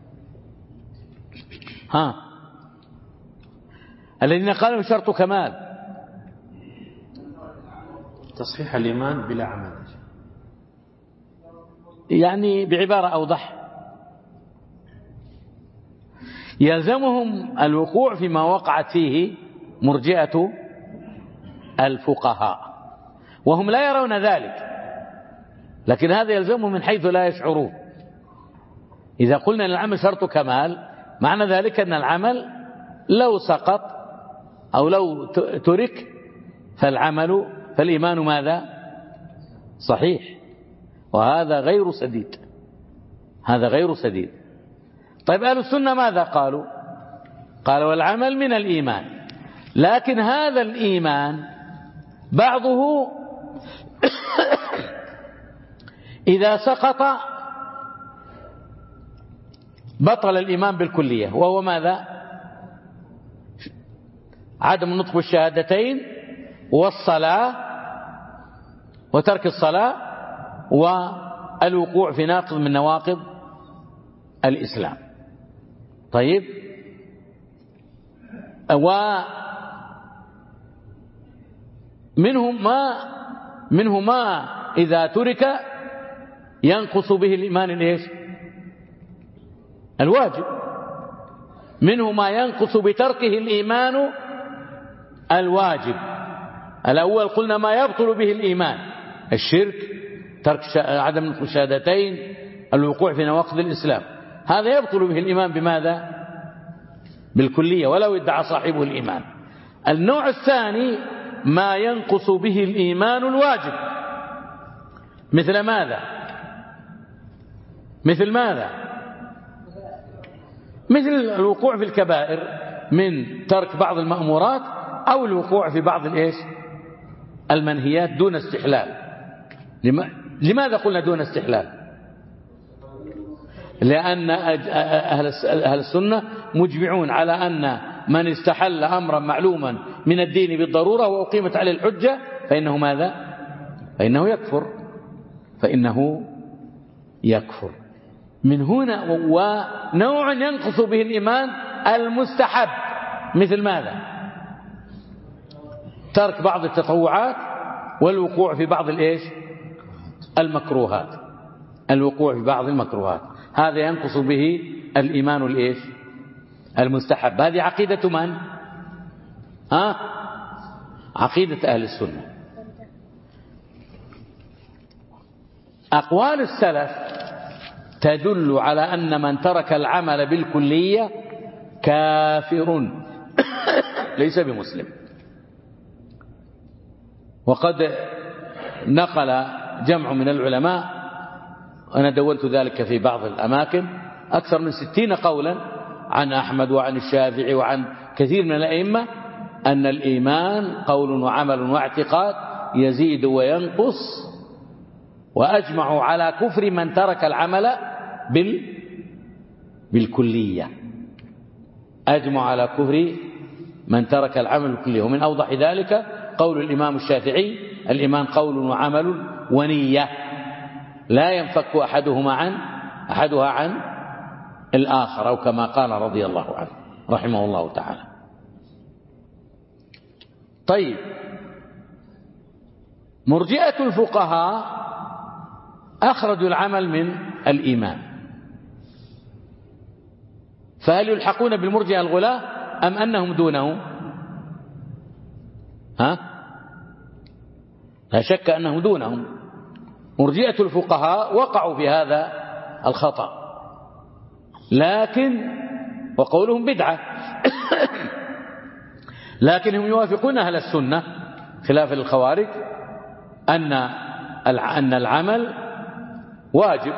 S1: ها؟ الذين قالوا شرط كمال
S3: تصحيح الإيمان بلا عمل،
S1: يعني بعبارة أوضح، يلزمهم الوقوع فيما وقعت فيه مرجئة الفقهاء، وهم لا يرون ذلك، لكن هذا يلزمهم من حيث لا يشعرون. إذا قلنا أن العمل شرط كمال، معنى ذلك أن العمل لو سقط أو لو ترك فالعمل فالإيمان ماذا؟ صحيح، وهذا غير سديد، هذا غير سديد. طيب أهل السنة ماذا قالوا؟ قالوا والعمل من الإيمان، لكن هذا الإيمان بعضه إذا سقط بطل الإيمان بالكلية، وهو ماذا؟ عدم النطق بالشهادتين والصلاة وترك الصلاة والوقوع في ناقض من نواقض الإسلام. طيب، ومنهم ما منه ما إذا ترك ينقص به الإيمان الإيش؟ الواجب. منه ما ينقص بتركه الإيمان الواجب. الأول قلنا ما يبطل به الإيمان: الشرك، ترك عدم الشهادتين، الوقوع في نواقض الإسلام. هذا يبطل به الإيمان بماذا؟ بالكلية ولو ادعى صاحبه الإيمان. النوع الثاني ما ينقص به الإيمان الواجب. مثل ماذا؟ مثل ماذا؟ مثل الوقوع في الكبائر من ترك بعض المأمورات أو الوقوع في بعض الإيش؟ المنهيات دون استحلال. لماذا قلنا دون استحلال؟ لأن أهل السنة مجمعون على أن من استحل أمرا معلوما من الدين بالضرورة وأقيمت عليه الحجة فإنه ماذا؟ فإنه يكفر فإنه يكفر. من هنا ونوع ينقص به الإيمان المستحب. مثل ماذا؟ ترك بعض التطوعات والوقوع في بعض الإيش؟ المكروهات. الوقوع في بعض المكروهات هذا ينقص به الإيمان الإيش؟ المستحب. هذه عقيدة من؟ ها؟ عقيدة أهل السنة. أقوال السلف تدل على أن من ترك العمل بالكلية كافر ليس بمسلم. وقد نقل جمع من العلماء، أنا دولت ذلك في بعض الأماكن، أكثر من ستين قولا عن أحمد وعن الشافعي وعن كثير من الأئمة أن الإيمان قول وعمل واعتقاد يزيد وينقص، وأجمعوا على كفر من ترك العمل بال بالكلية. أجمعوا على كفر من ترك العمل بالكلية. ومن أوضح ذلك قول الإمام الشافعي: الإيمان قول وعمل ونية لا ينفك أحدهما عن أحدها عن الآخر، أو كما قال رضي الله عنه رحمه الله تعالى. طيب، مرجئة الفقهاء أخرجوا العمل من الإيمان، فهل يلحقون بالمرجئة الغلاة أم أنهم دونه؟ ها؟ لا شك أنهم دونهم. مرجئة الفقهاء وقعوا في هذا الخطأ، لكن وقولهم بدعة لكنهم يوافقون أهل السنة خلاف الخوارج أن أن العمل واجب،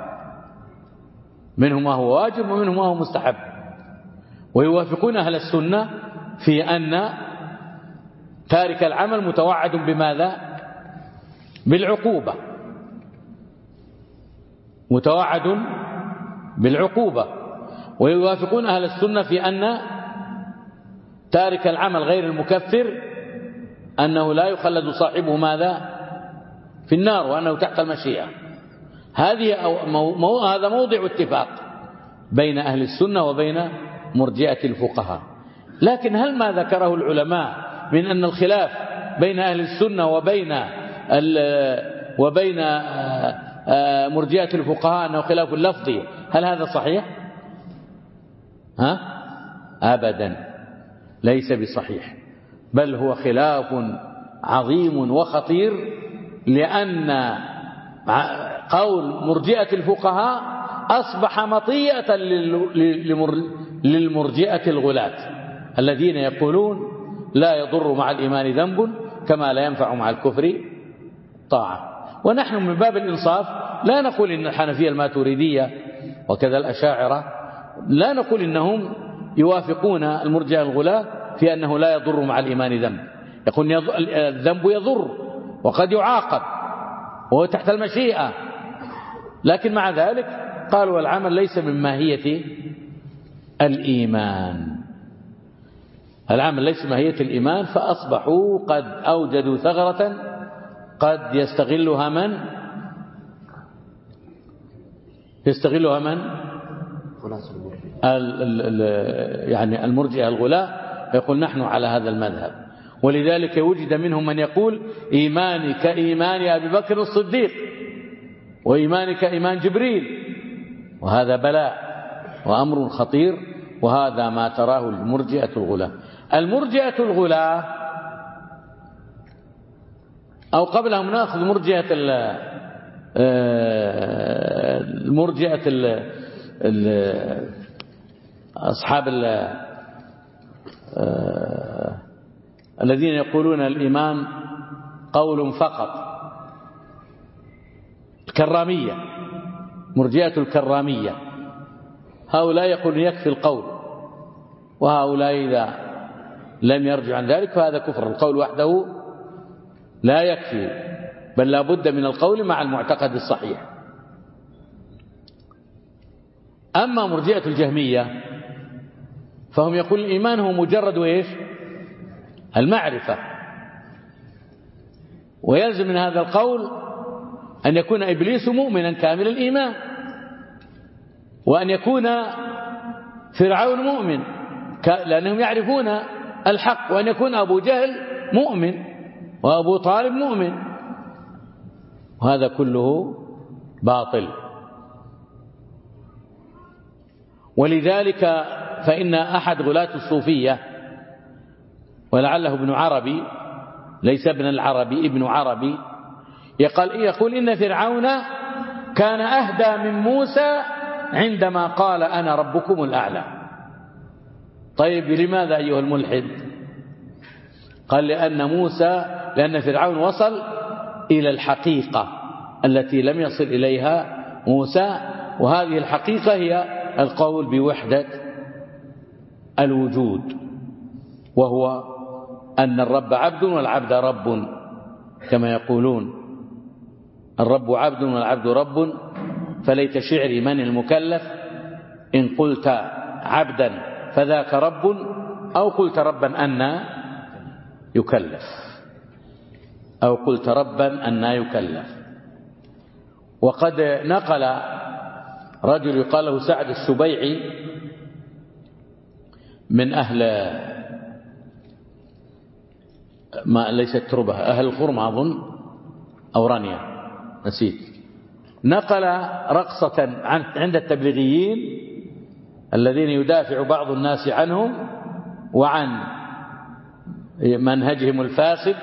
S1: منهم ما هو واجب ومنهم ما هو مستحب. ويوافقون أهل السنة في أن تارك العمل متوعد بماذا؟ بالعقوبة، متوعد بالعقوبة. ويوافقون أهل السنة في أن تارك العمل غير المكفر أنه لا يخلد صاحبه ماذا؟ في النار، وأنه تحت المشيئة. هذه مو... هذا موضع اتفاق بين أهل السنة وبين مرجئة الفقهاء. لكن هل ما ذكره العلماء من أن الخلاف بين أهل السنة وبين ال... وبين مرجئة الفقهاء أنه خلاف لفظي، هل هذا صحيح؟ ها؟ أبدا، ليس بصحيح، بل هو خلاف عظيم وخطير، لأن قول مرجئة الفقهاء أصبح مطية للمرجئة الغلاة الذين يقولون لا يضر مع الإيمان ذنب كما لا ينفع مع الكفر طاعة. ونحن من باب الإنصاف لا نقول إن الحنفية الماتريدية وكذا الأشاعرة لا نقول إنهم يوافقون المرجئة الغلاة في أنه لا يضر مع الإيمان ذنب. يقول الذنب يضر وقد يعاقب وهو تحت المشيئة، لكن مع ذلك قالوا العمل ليس من ماهية الإيمان، العمل ليس ماهية الإيمان، فأصبحوا قد أوجدوا ثغرة قد يستغلها من يستغلها من ال ال يعني المرجئة الغلاة، يقول نحن على هذا المذهب. ولذلك وجد منهم من يقول إيماني كإيمان أبي بكر الصديق وإيماني كإيمان جبريل، وهذا بلاء وأمر خطير، وهذا ما تراه المرجئة الغلاة. المرجئة الغلاة أو قبلهم نأخذ مرجئة المرجئة أصحاب الذين يقولون الإيمان قول فقط، الكرامية، مرجئة الكرامية، هؤلاء يقولون يكفي القول، وهؤلاء إذا لم يرجع عن ذلك فهذا كفر. القول وحده لا يكفي، بل لا بد من القول مع المعتقد الصحيح. أما مرجئة الجهمية فهم يقول الإيمان هو مجرد إيش؟ المعرفة، ويلزم من هذا القول أن يكون إبليس مؤمنا كامل الإيمان، وأن يكون فرعون مؤمن لأنهم يعرفون الحق، وأن يكون أبو جهل مؤمن وأبو طالب مؤمن، وهذا كله باطل. ولذلك فإن أحد غلاة الصوفية ولعله ابن عربي، ليس ابن العربي، ابن عربي، يقول إن فرعون كان أهدى من موسى عندما قال أنا ربكم الأعلى. طيب لماذا أيها الملحد؟ قال لأن موسى لأن فرعون وصل إلى الحقيقة التي لم يصل إليها موسى، وهذه الحقيقة هي القول بوحدة الوجود، وهو أن الرب عبد والعبد رب، كما يقولون الرب عبد والعبد رب، فليت شعري من المكلف إن قلت عبدا فذاك رب، أو قلت ربا أنا يكلف، أو قلت ربا أنا يكلف. وقد نقل رجل يقال له سعد السبيعي من أهل ما ليست تربة، أهل الخرم أظن أو رانيا نسيت، نقل رقصة عند التبليغيين الذين يدافع بعض الناس عنهم وعن منهجهم الفاسد،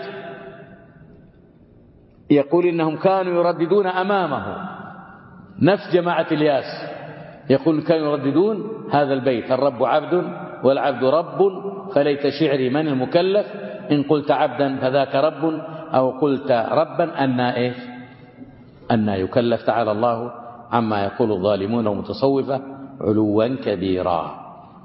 S1: يقول إنهم كانوا يرددون أمامه نفس جماعة الياس، يقول كانوا يرددون هذا البيت الرب عبد والعبد رب، فليت شعري من المكلف إن قلت عبدا فذاك رب، أو قلت ربا أنا إيش أنا يكلف. تعالى الله عما يقول الظالمون ومتصوفة علوا كبيرا.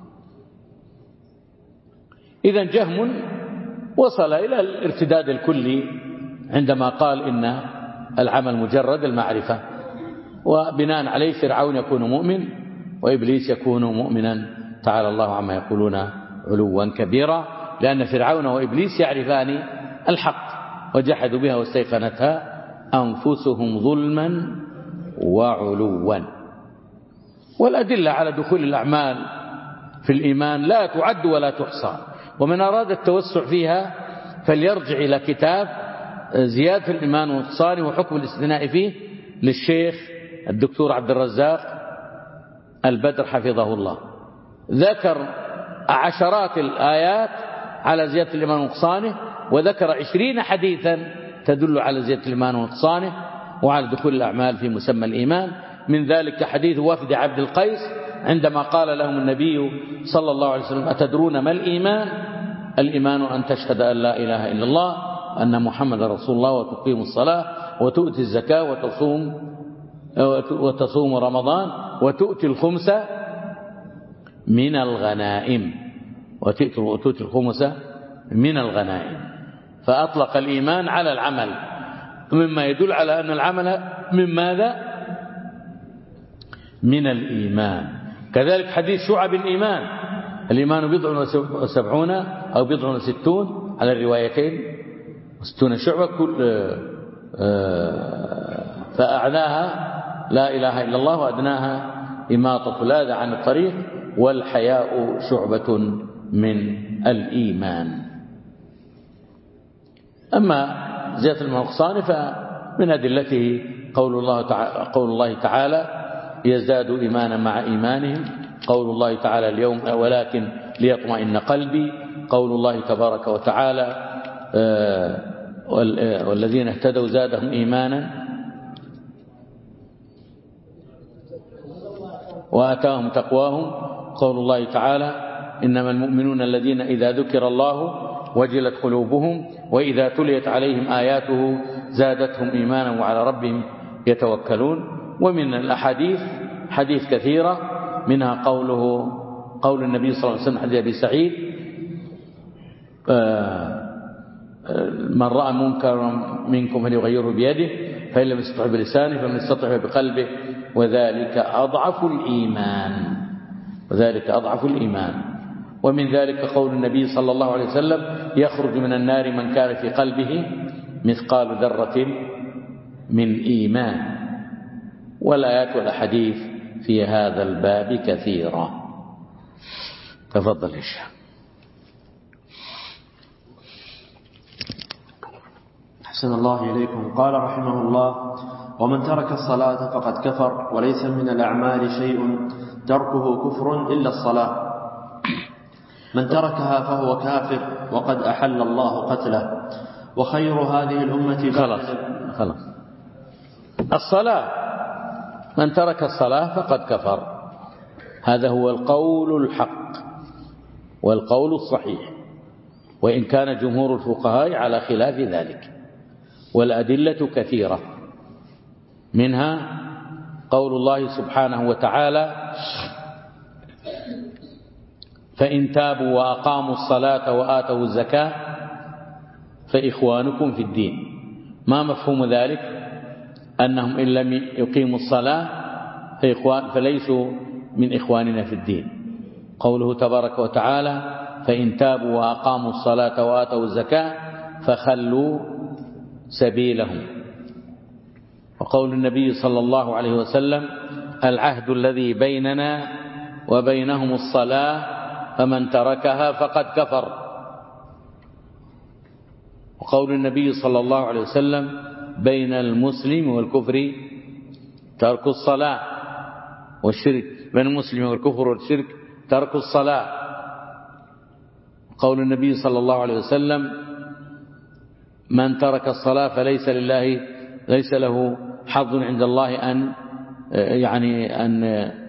S1: إذن جهم وصل إلى الارتداد الكلي عندما قال إن العمل مجرد المعرفة، وبناء عليه فرعون يكون مؤمن وإبليس يكون مؤمنا. تعالى الله عما يقولون علوا كبيرا، لأن فرعون وإبليس يعرفان الحق وجحدوا بها واستيقنتها أنفسهم ظلما وعلوا. والأدلة على دخول الأعمال في الإيمان لا تعد ولا تحصى، ومن أراد التوسع فيها فليرجع إلى كتاب زيادة الإيمان ونقصانه وحكم الاستثناء فيه للشيخ الدكتور عبد الرزاق البدر حفظه الله، ذكر عشرات الآيات على زيادة الإيمان ونقصانه، وذكر عشرين حديثا تدل على زيادة الإيمان ونقصانه وعلى دخول الأعمال في مسمى الإيمان. من ذلك حديث وفد عبد القيس عندما قال لهم النبي صلى الله عليه وسلم أتدرون ما الإيمان؟ الإيمان أن تشهد أن لا إله إلا الله أن محمد رسول الله وتقيم الصلاة وتؤتي الزكاة وتصوم وتصوم رمضان وتؤتي الخمس من الغنائم، وتؤتي الخمس من الغنائم. فأطلق الإيمان على العمل، مما يدل على أن العمل من ماذا؟ من الإيمان. كذلك حديث شعب الإيمان، الإيمان بضع وسبعون أو بضع وستون على الروايتين، وستون شعبة، كل فأعلاها لا إله إلا الله وأدناها إماطة الأذى عن الطريق، والحياء شعبة من الإيمان. أما زيادة النقصان فمن أدلته قول الله تعالى, قول الله تعالى يزدادوا إيمانا مع إيمانهم، قول الله تعالى اليوم ولكن ليطمئن قلبي، قول الله تبارك وتعالى والذين اهتدوا زادهم إيمانا وآتاهم تقواهم. قول الله تعالى: إنما المؤمنون الذين إذا ذكر الله وجلت قلوبهم وإذا تليت عليهم آياته زادتهم إيمانا وعلى ربهم يتوكلون. ومن الأحاديث حديث كثيرة، منها قوله قول النبي صلى الله عليه وسلم حديث أبي سعيد: من رأى منكرا منكم فليغيره بيده، فإن لم يستطع بلسانه فمن يستطع بقلبه، وذلك أضعف الإيمان وذلك أضعف الإيمان. ومن ذلك قول النبي صلى الله عليه وسلم: يخرج من النار من كان في قلبه مثقال ذرة من إيمان. والآيات والأحاديث في هذا الباب كثيرة. تفضل يا شيخ.
S2: أحسن الله إليكم. قال رحمه الله: ومن ترك الصلاة فقد كفر، وليس من الأعمال شيء تركه كفر إلا الصلاة. من تركها فهو كافر، وقد أحل الله قتله. وخير هذه الأمة
S1: خلاص خلاص الصلاة، من ترك الصلاة فقد كفر، هذا هو القول الحق والقول الصحيح، وإن كان جمهور الفقهاء على خلاف ذلك. والأدلة كثيرة، منها قول الله سبحانه وتعالى: فإن تابوا وأقاموا الصلاة وآتوا الزكاة فإخوانكم في الدين. ما مفهوم ذلك؟ أنهم إن لم يقيموا الصلاة فليسوا من إخواننا في الدين. قوله تبارك وتعالى: فإن تابوا وأقاموا الصلاة وآتوا الزكاة فخلوا سبيلهم. وقول النبي صلى الله عليه وسلم: العهد الذي بيننا وبينهم الصلاة فمن تركها فقد كفر. وقول النبي صلى الله عليه وسلم: بين المسلم والكفر ترك الصلاة والشرك، بين المسلم والكفر والشرك ترك الصلاة. قول النبي صلى الله عليه وسلم: من ترك الصلاة فليس لله ليس له حظ عند الله أن يعني أن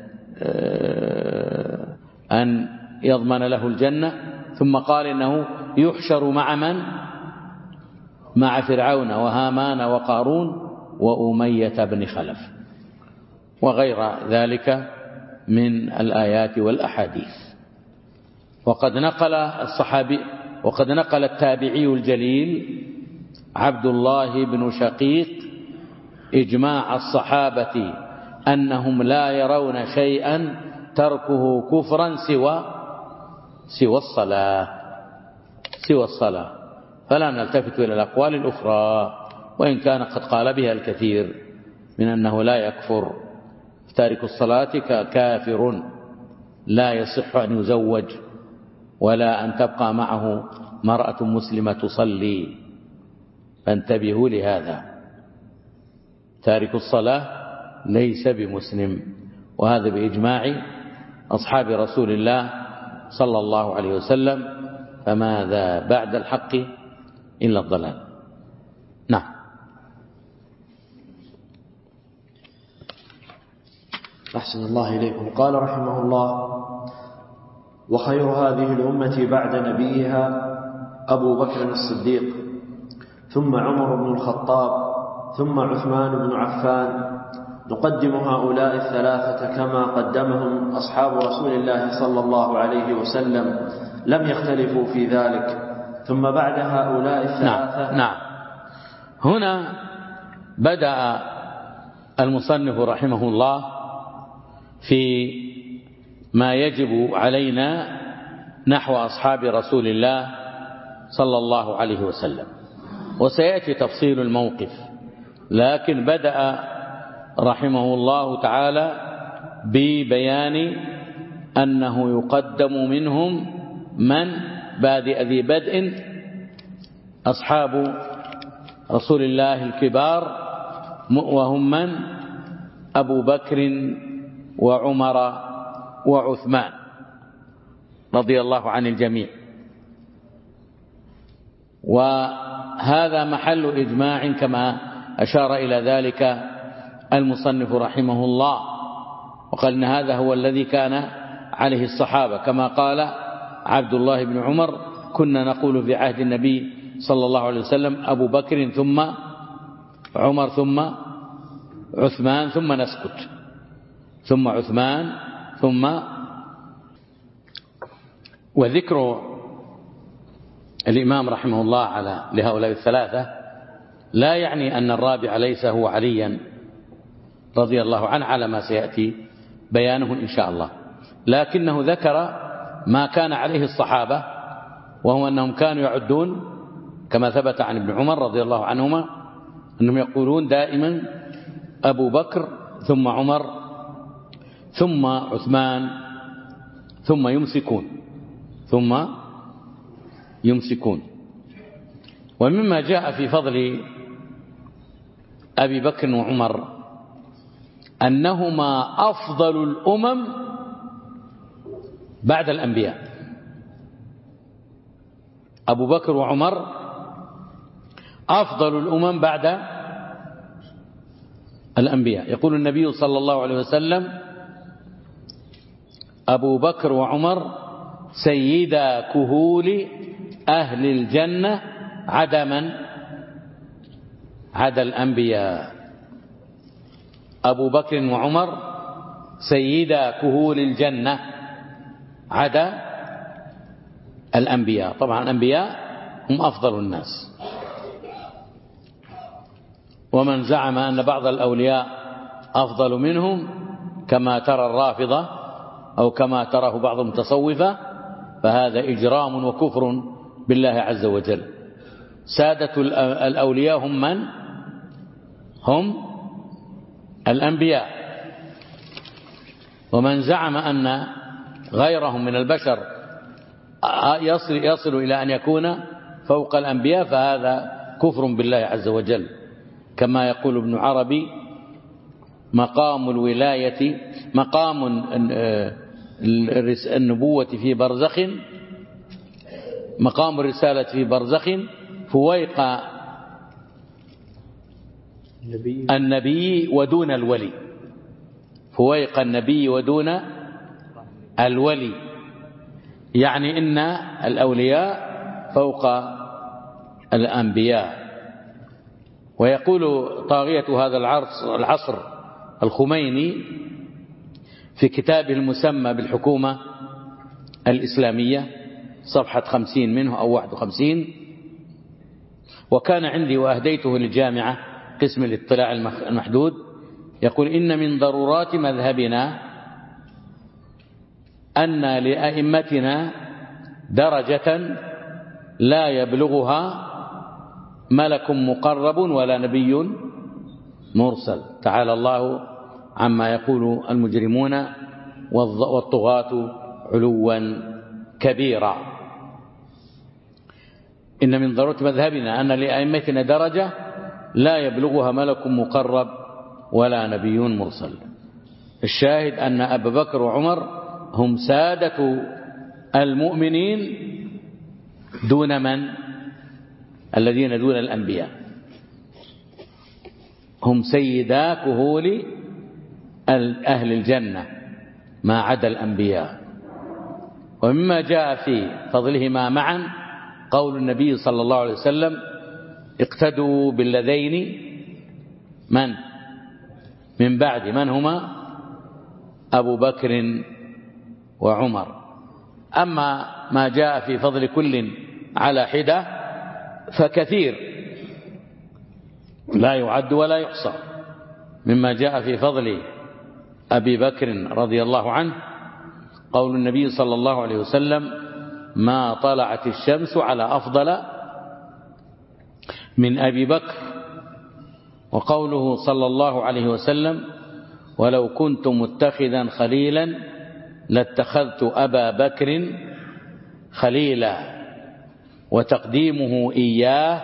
S1: أن يضمن له الجنة. ثم قال إنه يحشر مع من؟ مع فرعون وهامان وقارون وأمية بن خلف، وغير ذلك من الآيات والأحاديث. وقد نقل الصحابي وقد نقل التابعي الجليل عبد الله بن شقيق إجماع الصحابة أنهم لا يرون شيئا تركه كفرا سوى سوى الصلاة سوى الصلاة فلا نلتفت إلى الأقوال الأخرى، وإن كان قد قال بها الكثير من أنه لا يكفر. تارك الصلاة كافر لا يصح أن يزوج ولا أن تبقى معه مرأة مسلمة تصلي، فانتبهوا لهذا. تارك الصلاة ليس بمسلم، وهذا بإجماع أصحاب رسول الله صلى الله عليه وسلم. فماذا بعد الحق إلا الضلال؟ نعم.
S2: أحسن الله إليكم. قال رحمه الله: وخير هذه الأمة بعد نبيها أبو بكر الصديق، ثم عمر بن الخطاب، ثم عثمان بن عفان. نقدم هؤلاء الثلاثة كما قدمهم أصحاب رسول الله صلى الله عليه وسلم، لم يختلفوا في ذلك. ثم بعد هؤلاء الثلاثة
S1: نعم, نعم. هنا بدأ المصنف رحمه الله في ما يجب علينا نحو أصحاب رسول الله صلى الله عليه وسلم، وسيأتي تفصيل الموقف. لكن بدأ رحمه الله تعالى ببيان أنه يقدم منهم من بادئ ذي بدء أصحاب رسول الله الكبار، وهم من؟ أبو بكر وعمر وعثمان رضي الله عن الجميع. وهذا محل إجماع كما أشار إلى ذلك المصنف رحمه الله. وقال إن هذا هو الذي كان عليه الصحابة، كما قال عبد الله بن عمر: كنا نقول في عهد النبي صلى الله عليه وسلم أبو بكر ثم عمر ثم عثمان ثم نسكت، ثم عثمان ثم. وذكر الإمام رحمه الله على لهؤلاء الثلاثة لا يعني أن الرابع ليس هو عليا رضي الله عنه على ما سيأتي بيانه إن شاء الله، لكنه ذكر ما كان عليه الصحابة، وهو أنهم كانوا يعدون كما ثبت عن ابن عمر رضي الله عنهما أنهم يقولون دائما أبو بكر ثم عمر ثم عثمان ثم يمسكون ثم يمسكون. ومما جاء في فضل أبي بكر وعمر أنهما أفضل الأمم بعد الأنبياء. أبو بكر وعمر أفضل الأمم بعد الأنبياء. يقول النبي صلى الله عليه وسلم: أبو بكر وعمر سيدا كهول أهل الجنة عدا من؟ عدا الأنبياء. أبو بكر وعمر سيدا كهول الجنة عدا الأنبياء. طبعا الأنبياء هم أفضل الناس. ومن زعم أن بعض الأولياء أفضل منهم كما ترى الرافضة أو كما تراه بعض المتصوفة فهذا إجرام وكفر بالله عز وجل. سادة الأولياء هم من؟ هم الأنبياء. ومن زعم أن غيرهم من البشر يصل, يصل إلى أن يكون فوق الأنبياء فهذا كفر بالله عز وجل. كما يقول ابن عربي: مقام الولاية مقام النبوة في برزخ، مقام الرسالة في برزخ فويق النبي ودون الولي، فويق النبي ودون الولي، يعني إن الأولياء فوق الأنبياء. ويقول طاغية هذا العصر الخميني في كتابه المسمى بالحكومة الإسلامية صفحة خمسين منه أو واحد وخمسين: وكان عندي وأهديته للجامعة قسم الاطلاع المحدود، يقول: إن من ضرورات مذهبنا أن لأئمتنا درجة لا يبلغها ملك مقرب ولا نبي مرسل، تعالى الله عما يقول المجرمون والطغاة علوا كبيرا. إن من ضرورة مذهبنا أن لأئمتنا درجة لا يبلغها ملك مقرب ولا نبي مرسل. الشاهد أن أبا بكر وعمر هم سادة المؤمنين دون من؟ الذين دون الأنبياء. هم سيدا كهول أهل الجنة ما عدا الأنبياء. ومما جاء في فضلهما معا قول النبي صلى الله عليه وسلم: اقتدوا بالذين من من بعد، من هما؟ أبو بكر وعمر. أما ما جاء في فضل كل على حدة فكثير لا يعد ولا يحصى. مما جاء في فضل أبي بكر رضي الله عنه قول النبي صلى الله عليه وسلم: ما طلعت الشمس على أفضل من أبي بكر. وقوله صلى الله عليه وسلم: ولو كنت متخذا خليلا لاتخذت أبا بكر خليلا. وتقديمه إياه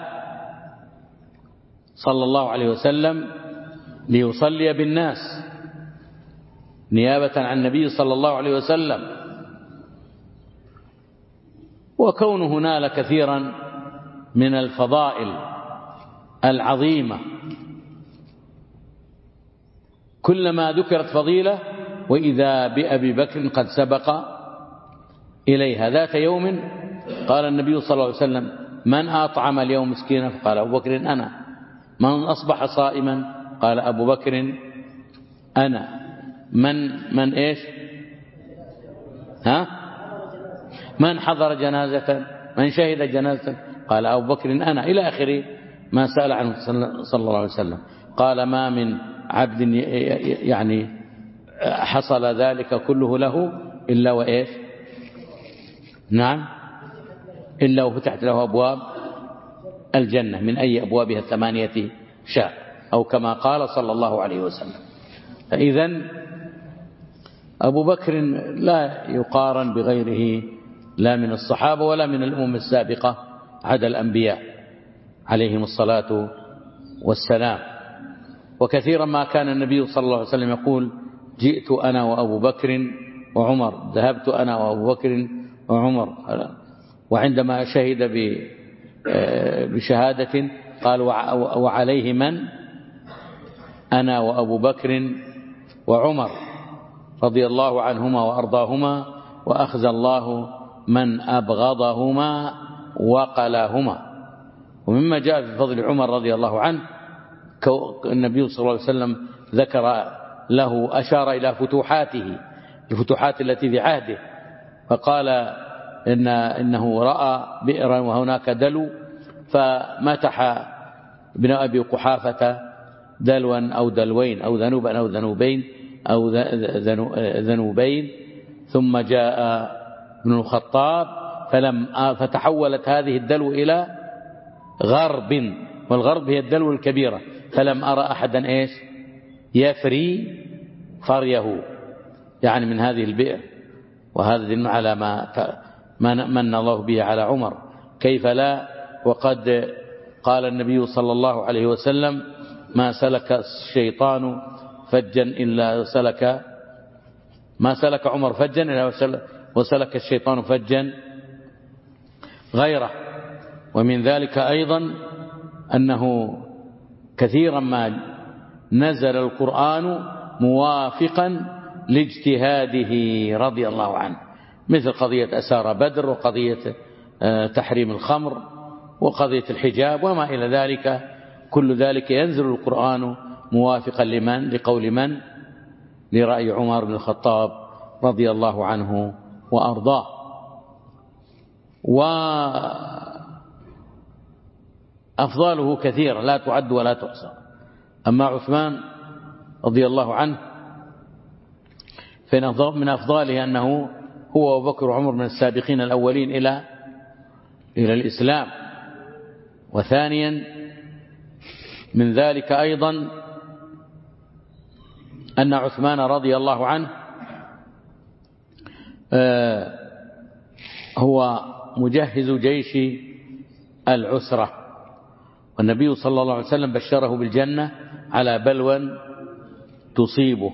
S1: صلى الله عليه وسلم ليصلي بالناس نيابة عن النبي صلى الله عليه وسلم. وكونه نال كثيرا من الفضائل العظيمة، كلما ذكرت فضيلة وإذا بأبي بكر قد سبق إليها. ذات يوم قال النبي صلى الله عليه وسلم: من أطعم اليوم مسكينا؟ فقال أبو بكر: أنا. من أصبح صائما؟ قال أبو بكر: أنا. من من إيش ها من حضر جنازة؟ من شهد جنازة؟ قال أبو بكر: أنا، إلى آخره ما سأل عنه صلى الله عليه وسلم. قال: ما من عبد يعني حصل ذلك كله له إلا وإيش نعم إلا وفتحت له أبواب الجنة من أي أبوابها الثمانية شاء، أو كما قال صلى الله عليه وسلم. فإذن أبو بكر لا يقارن بغيره لا من الصحابة ولا من الأمم السابقة عدا الأنبياء عليهم الصلاة والسلام. وكثيرا ما كان النبي صلى الله عليه وسلم يقول: جئت أنا وأبو بكر وعمر، ذهبت أنا وأبو بكر وعمر. وعندما شهد بشهادة قال: وعليه من؟ أنا وأبو بكر وعمر رضي الله عنهما وأرضاهما، وأخزى الله من أبغضهما وقلاهما. ومما جاء في فضل عمر رضي الله عنه النبي صلى الله عليه وسلم ذكر له، أشار إلى فتوحاته، الفتوحات التي في عهده، فقال إن إنه رأى بئرا وهناك دلو، فمتح ابن أبي قحافة دلوا أو دلوين أو ذنوبا أو ذنوبين أو ذنوبين، ثم جاء ابن الخطاب فلم فتحولت هذه الدلو إلى غرب، والغرب هي الدلو الكبيرة، فلم أرى أحدا إيش يفري فريه يعني من هذه البئر. وهذا دل على ما من الله به على عمر، كيف لا؟ وقد قال النبي صلى الله عليه وسلم: ما سلك الشيطان فجا إلا سلك ما سلك عمر فجا إلا وسلك الشيطان فجا غيره. ومن ذلك أيضا أنه كثيرا ما نزل القرآن موافقا لاجتهاده رضي الله عنه، مثل قضية أسار بدر، وقضية تحريم الخمر، وقضية الحجاب وما إلى ذلك. كل ذلك ينزل القرآن موافقا لمن؟ لقول من؟ لرأي عمر بن الخطاب رضي الله عنه وأرضاه. وأفضاله كثيرة لا تعد ولا تحصى. أما عثمان رضي الله عنه فإن من أفضاله أنه هو وأبو بكر وعمر من السابقين الأولين إلى إلى الإسلام. وثانيا من ذلك أيضا أن عثمان رضي الله عنه هو مجهز جيش العسرة، والنبي صلى الله عليه وسلم بشره بالجنة على بلوى تصيبه،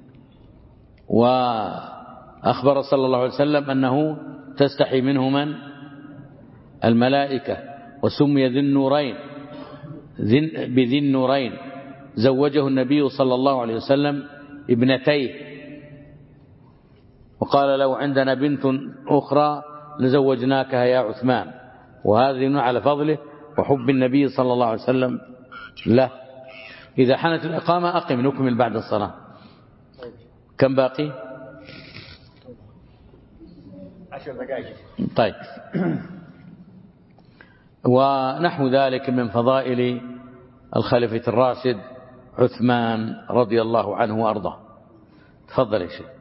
S1: وأخبر صلى الله عليه وسلم أنه تستحي منه من؟ الملائكة. وسمي ذي النورين بذي النورين، زوجه النبي صلى الله عليه وسلم ابنتيه، وقال: لو عندنا بنت أخرى لزوجناكها يا عثمان. وهذا يدل على فضله وحب النبي صلى الله عليه وسلم له. إذا حنت الإقامة أقم، نكمل بعد الصلاة. كم باقي؟
S3: عشر دقائق.
S1: طيب. ونحو ذلك من فضائل الخليفة الراشد عثمان رضي الله عنه وأرضاه. تفضل يا شيخ.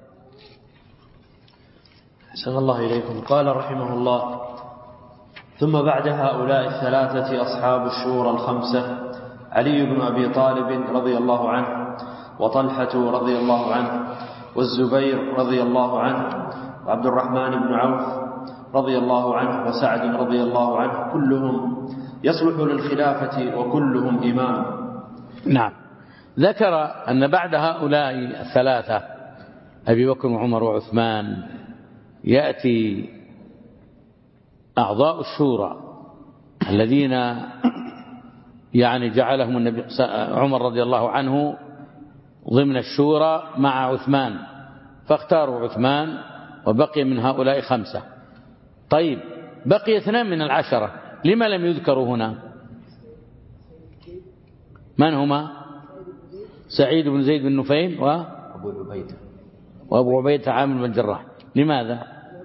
S2: أحسن الله إليكم. قال رحمه الله: ثم بعد هؤلاء الثلاثة أصحاب الشورى الخمسة: علي بن أبي طالب رضي الله عنه، وطلحة رضي الله عنه، والزبير رضي الله عنه، وعبد الرحمن بن عوف رضي الله عنه، وسعد رضي الله عنه، كلهم يصلح للخلافة وكلهم إمام.
S1: نعم. ذكر أن بعد هؤلاء الثلاثة أبي بكر وعمر وعثمان يأتي أعضاء الشورى الذين يعني جعلهم النبي عمر رضي الله عنه ضمن الشورى مع عثمان فاختاروا عثمان، وبقي من هؤلاء خمسة. طيب بقي اثنان من العشرة، لما لم يذكروا هنا؟ من هما؟ سعيد بن زيد بن نفيل و
S2: أبو عبيدة
S1: وأبو عبيدة عامر بن الجراح. لماذا؟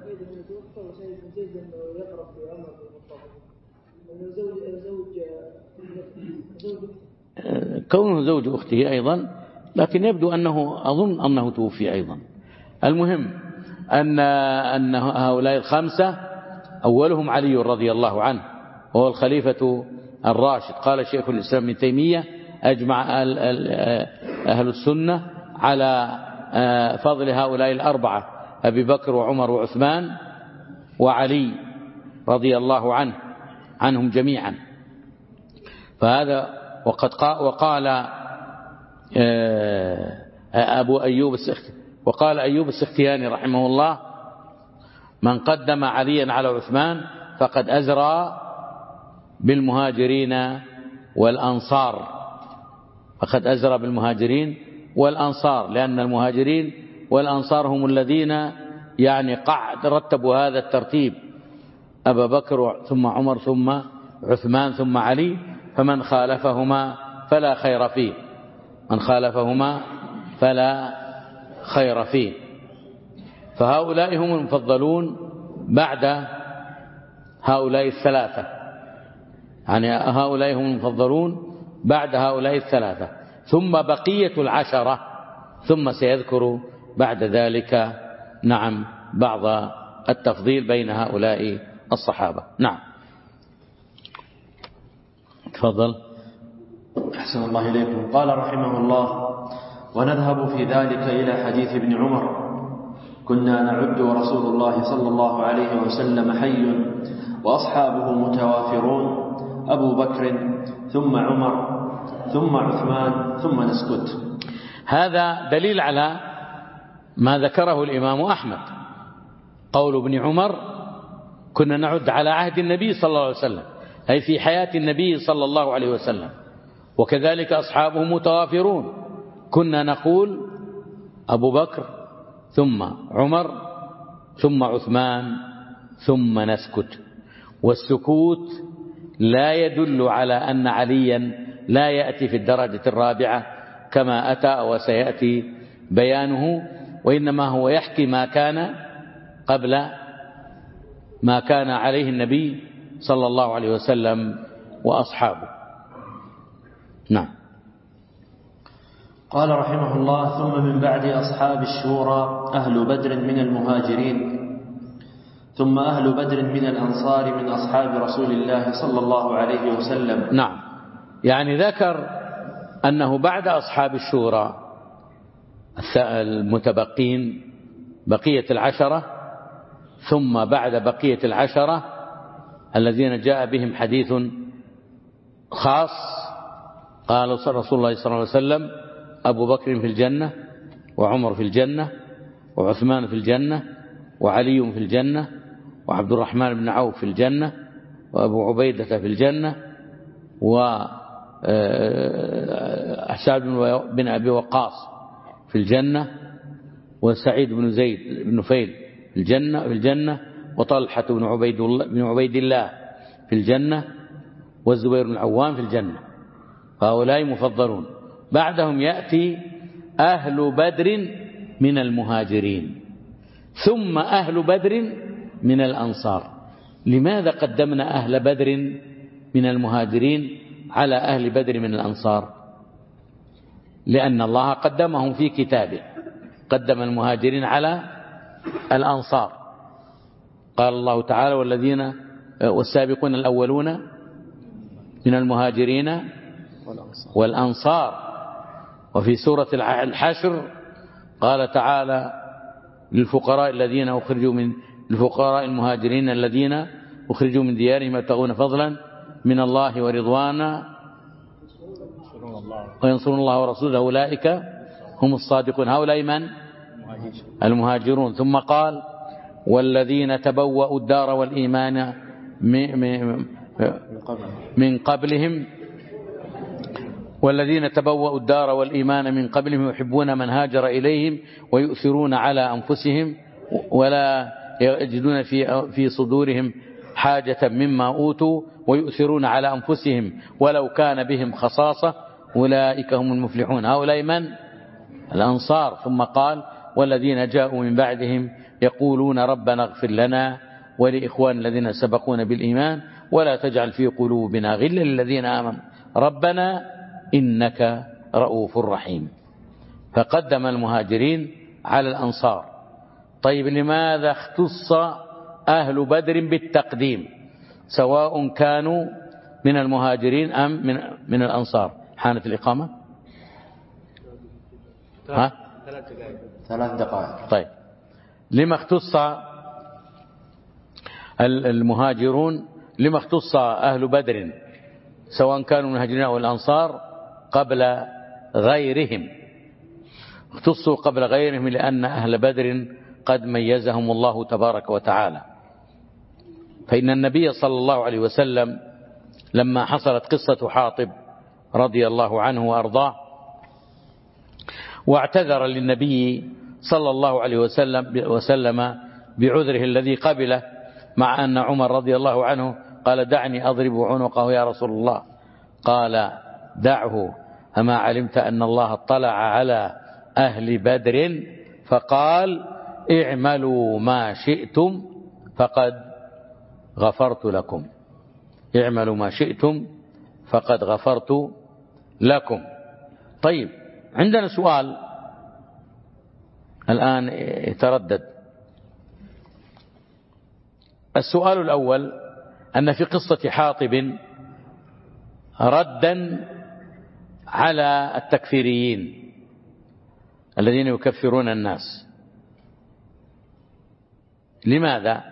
S1: كونه زوج أخته أيضا، لكن يبدو أنه أظن أنه توفي أيضا. المهم أن أن هؤلاء الخمسة أولهم علي رضي الله عنه، وهو الخليفة الراشد. قال شيخ الإسلام ابن تيمية: أجمع أهل السنة على فضل هؤلاء الأربعة، أبي بكر وعمر وعثمان وعلي رضي الله عنه عنهم جميعا. فهذا وقد وقال أبو أيوب السختياني وقال أيوب السختياني رحمه الله: من قدم عليا على عثمان فقد أزرى بالمهاجرين والأنصار، فقد أزرى بالمهاجرين والأنصار، لأن المهاجرين والأنصار هم الذين يعني قعد رتبوا هذا الترتيب: أبا بكر ثم عمر ثم عثمان ثم علي، فمن خالفهما فلا خير فيه، من خالفهما فلا خير فيه. فهؤلاء هم المفضلون بعد هؤلاء الثلاثة، يعني هؤلاء هم المفضلون بعد هؤلاء الثلاثة، ثم بقية العشرة، ثم سيذكر بعد ذلك نعم بعض التفضيل بين هؤلاء الصحابة. نعم تفضل.
S2: أحسن الله إليكم. قال رحمه الله: ونذهب في ذلك إلى حديث ابن عمر: كنا نعد ورسول الله صلى الله عليه وسلم حي وأصحابه متوافرون، أبو بكر ثم عمر ثم عثمان ثم نسكت.
S1: هذا دليل على ما ذكره الإمام أحمد، قول ابن عمر: كنا نعد على عهد النبي صلى الله عليه وسلم، أي في حياة النبي صلى الله عليه وسلم، وكذلك أصحابه متوافرون. كنا نقول أبو بكر ثم عمر ثم عثمان ثم نسكت. والسكوت لا يدل على أن عليا لا يأتي في الدرجة الرابعة كما أتى وسيأتي بيانه، وإنما هو يحكي ما كان قبل ما كان عليه النبي صلى الله عليه وسلم وأصحابه. نعم.
S2: قال رحمه الله: ثم من بعد أصحاب الشورى أهل بدر من المهاجرين، ثم أهل بدر من الأنصار من أصحاب رسول الله صلى الله عليه وسلم.
S1: نعم، يعني ذكر أنه بعد أصحاب الشورى المتبقين بقية العشرة، ثم بعد بقية العشرة الذين جاء بهم حديث خاص، قال رسول الله صلى الله عليه وسلم: أبو بكر في الجنة، وعمر في الجنة، وعثمان في الجنة، وعلي في الجنة، وعبد الرحمن بن عوف في الجنة، وأبو عبيدة في الجنة، وسعد بن أبي وقاص في الجنة، وسعيد بن زيد بن نفيل في الجنة في الجنة وطلحة بن عبيد الله بن عبيد الله في الجنة، والزبير بن العوام في الجنة. فهؤلاء مفضلون. بعدهم يأتي أهل بدر من المهاجرين، ثم أهل بدر من الأنصار. لماذا قدمنا أهل بدر من المهاجرين على أهل بدر من الأنصار؟ لأن الله قدمهم في كتابه، قدم المهاجرين على الأنصار. قال الله تعالى: والذين والسابقون الأولون من المهاجرين والأنصار. وفي سورة الحشر قال تعالى: للفقراء الذين أخرجوا من الفقراء المهاجرين الذين أخرجوا من ديارهم يبتغون فضلا من الله ورضوانا وينصرون الله ورسوله أولئك هم الصادقون. هؤلاء من؟ المهاجرون. ثم قال: والذين تبوأوا الدار والإيمان من قبلهم والذين تبوأوا الدار والإيمان من قبلهم يحبون من هاجر إليهم ويؤثرون على أنفسهم ولا يجدون في في صدورهم حاجة مما أوتوا ويؤثرون على أنفسهم ولو كان بهم خصاصة أولئك هم المفلحون. هؤلاء من؟ الأنصار. ثم قال والذين جاءوا من بعدهم يقولون ربنا اغفر لنا ولإخوان الذين سبقونا بالإيمان ولا تجعل في قلوبنا غلا للذين آمنوا ربنا إنك رؤوف رحيم. فقدم المهاجرين على الأنصار. طيب لماذا اختص أهل بدر بالتقديم سواء كانوا من المهاجرين أم من, من الأنصار؟ حانت الإقامة ها؟
S2: ثلاث دقائق.
S1: طيب لما اختص المهاجرون لما اختص أهل بدر سواء كانوا من المهاجرين أو الأنصار قبل غيرهم؟ اختصوا قبل غيرهم لأن أهل بدر قد ميزهم الله تبارك وتعالى. فإن النبي صلى الله عليه وسلم لما حصلت قصة حاطب رضي الله عنه وأرضاه واعتذر للنبي صلى الله عليه وسلم, وسلم بعذره الذي قبله مع أن عمر رضي الله عنه قال دعني أضرب عنقه يا رسول الله. قال دعه أما علمت أن الله اطلع على أهل بدر فقال اعملوا ما شئتم فقد غفرت لكم. اعملوا ما شئتم فقد غفرت لكم. طيب عندنا سؤال الآن يتردد. السؤال الأول أن في قصة حاطب ردا على التكفيريين الذين يكفرون الناس. لماذا؟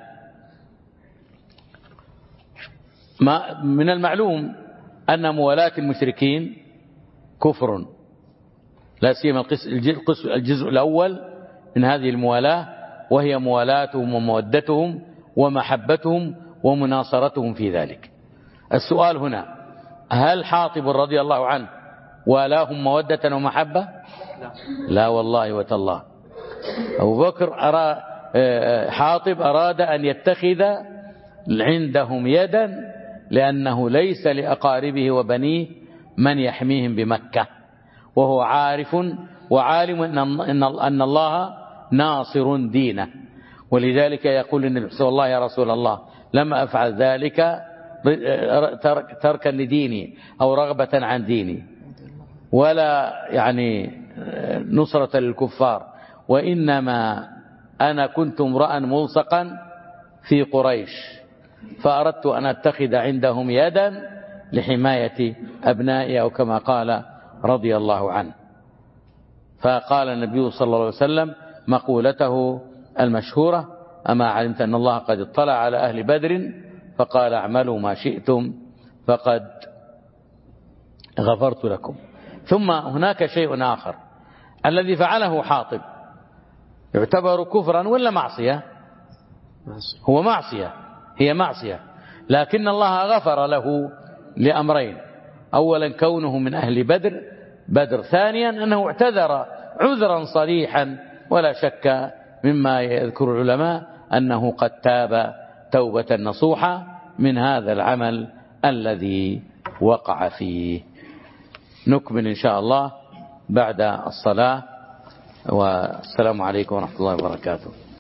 S1: ما من المعلوم أن موالاة المشركين كفر، لا سيما الجزء الأول من هذه الموالاة وهي موالاتهم ومودتهم ومحبتهم ومناصرتهم في ذلك. السؤال هنا هل حاطب رضي الله عنه والاهم مودة ومحبة؟ لا, لا والله وتالله. أبو بكر أراد حاطب أراد أن يتخذ عندهم يدا لأنه ليس لأقاربه وبنيه من يحميهم بمكة، وهو عارف وعالم أن الله ناصر دينه، ولذلك يقول النبي صلى الله عليه وسلم يا رسول الله لما أفعل ذلك تركا لديني أو رغبة عن ديني ولا يعني نصرة للكفار، وإنما أنا كنت امرأ ملصقا في قريش فأردت أن أتخذ عندهم يدا لحماية أبنائي أو كما قال رضي الله عنه. فقال النبي صلى الله عليه وسلم مقولته المشهورة أما علمت أن الله قد اطلع على أهل بدر فقال اعملوا ما شئتم فقد غفرت لكم. ثم هناك شيء آخر الذي فعله حاطب يعتبر كفرا ولا معصية؟ هو معصية، هي معصية، لكن الله غفر له لأمرين: أولا كونه من أهل بدر بدر ثانيا أنه اعتذر عذرا صريحا ولا شك مما يذكر العلماء أنه قد تاب توبة نصوحة من هذا العمل الذي وقع فيه. نكمل إن شاء الله بعد الصلاة، والسلام عليكم ورحمة الله وبركاته.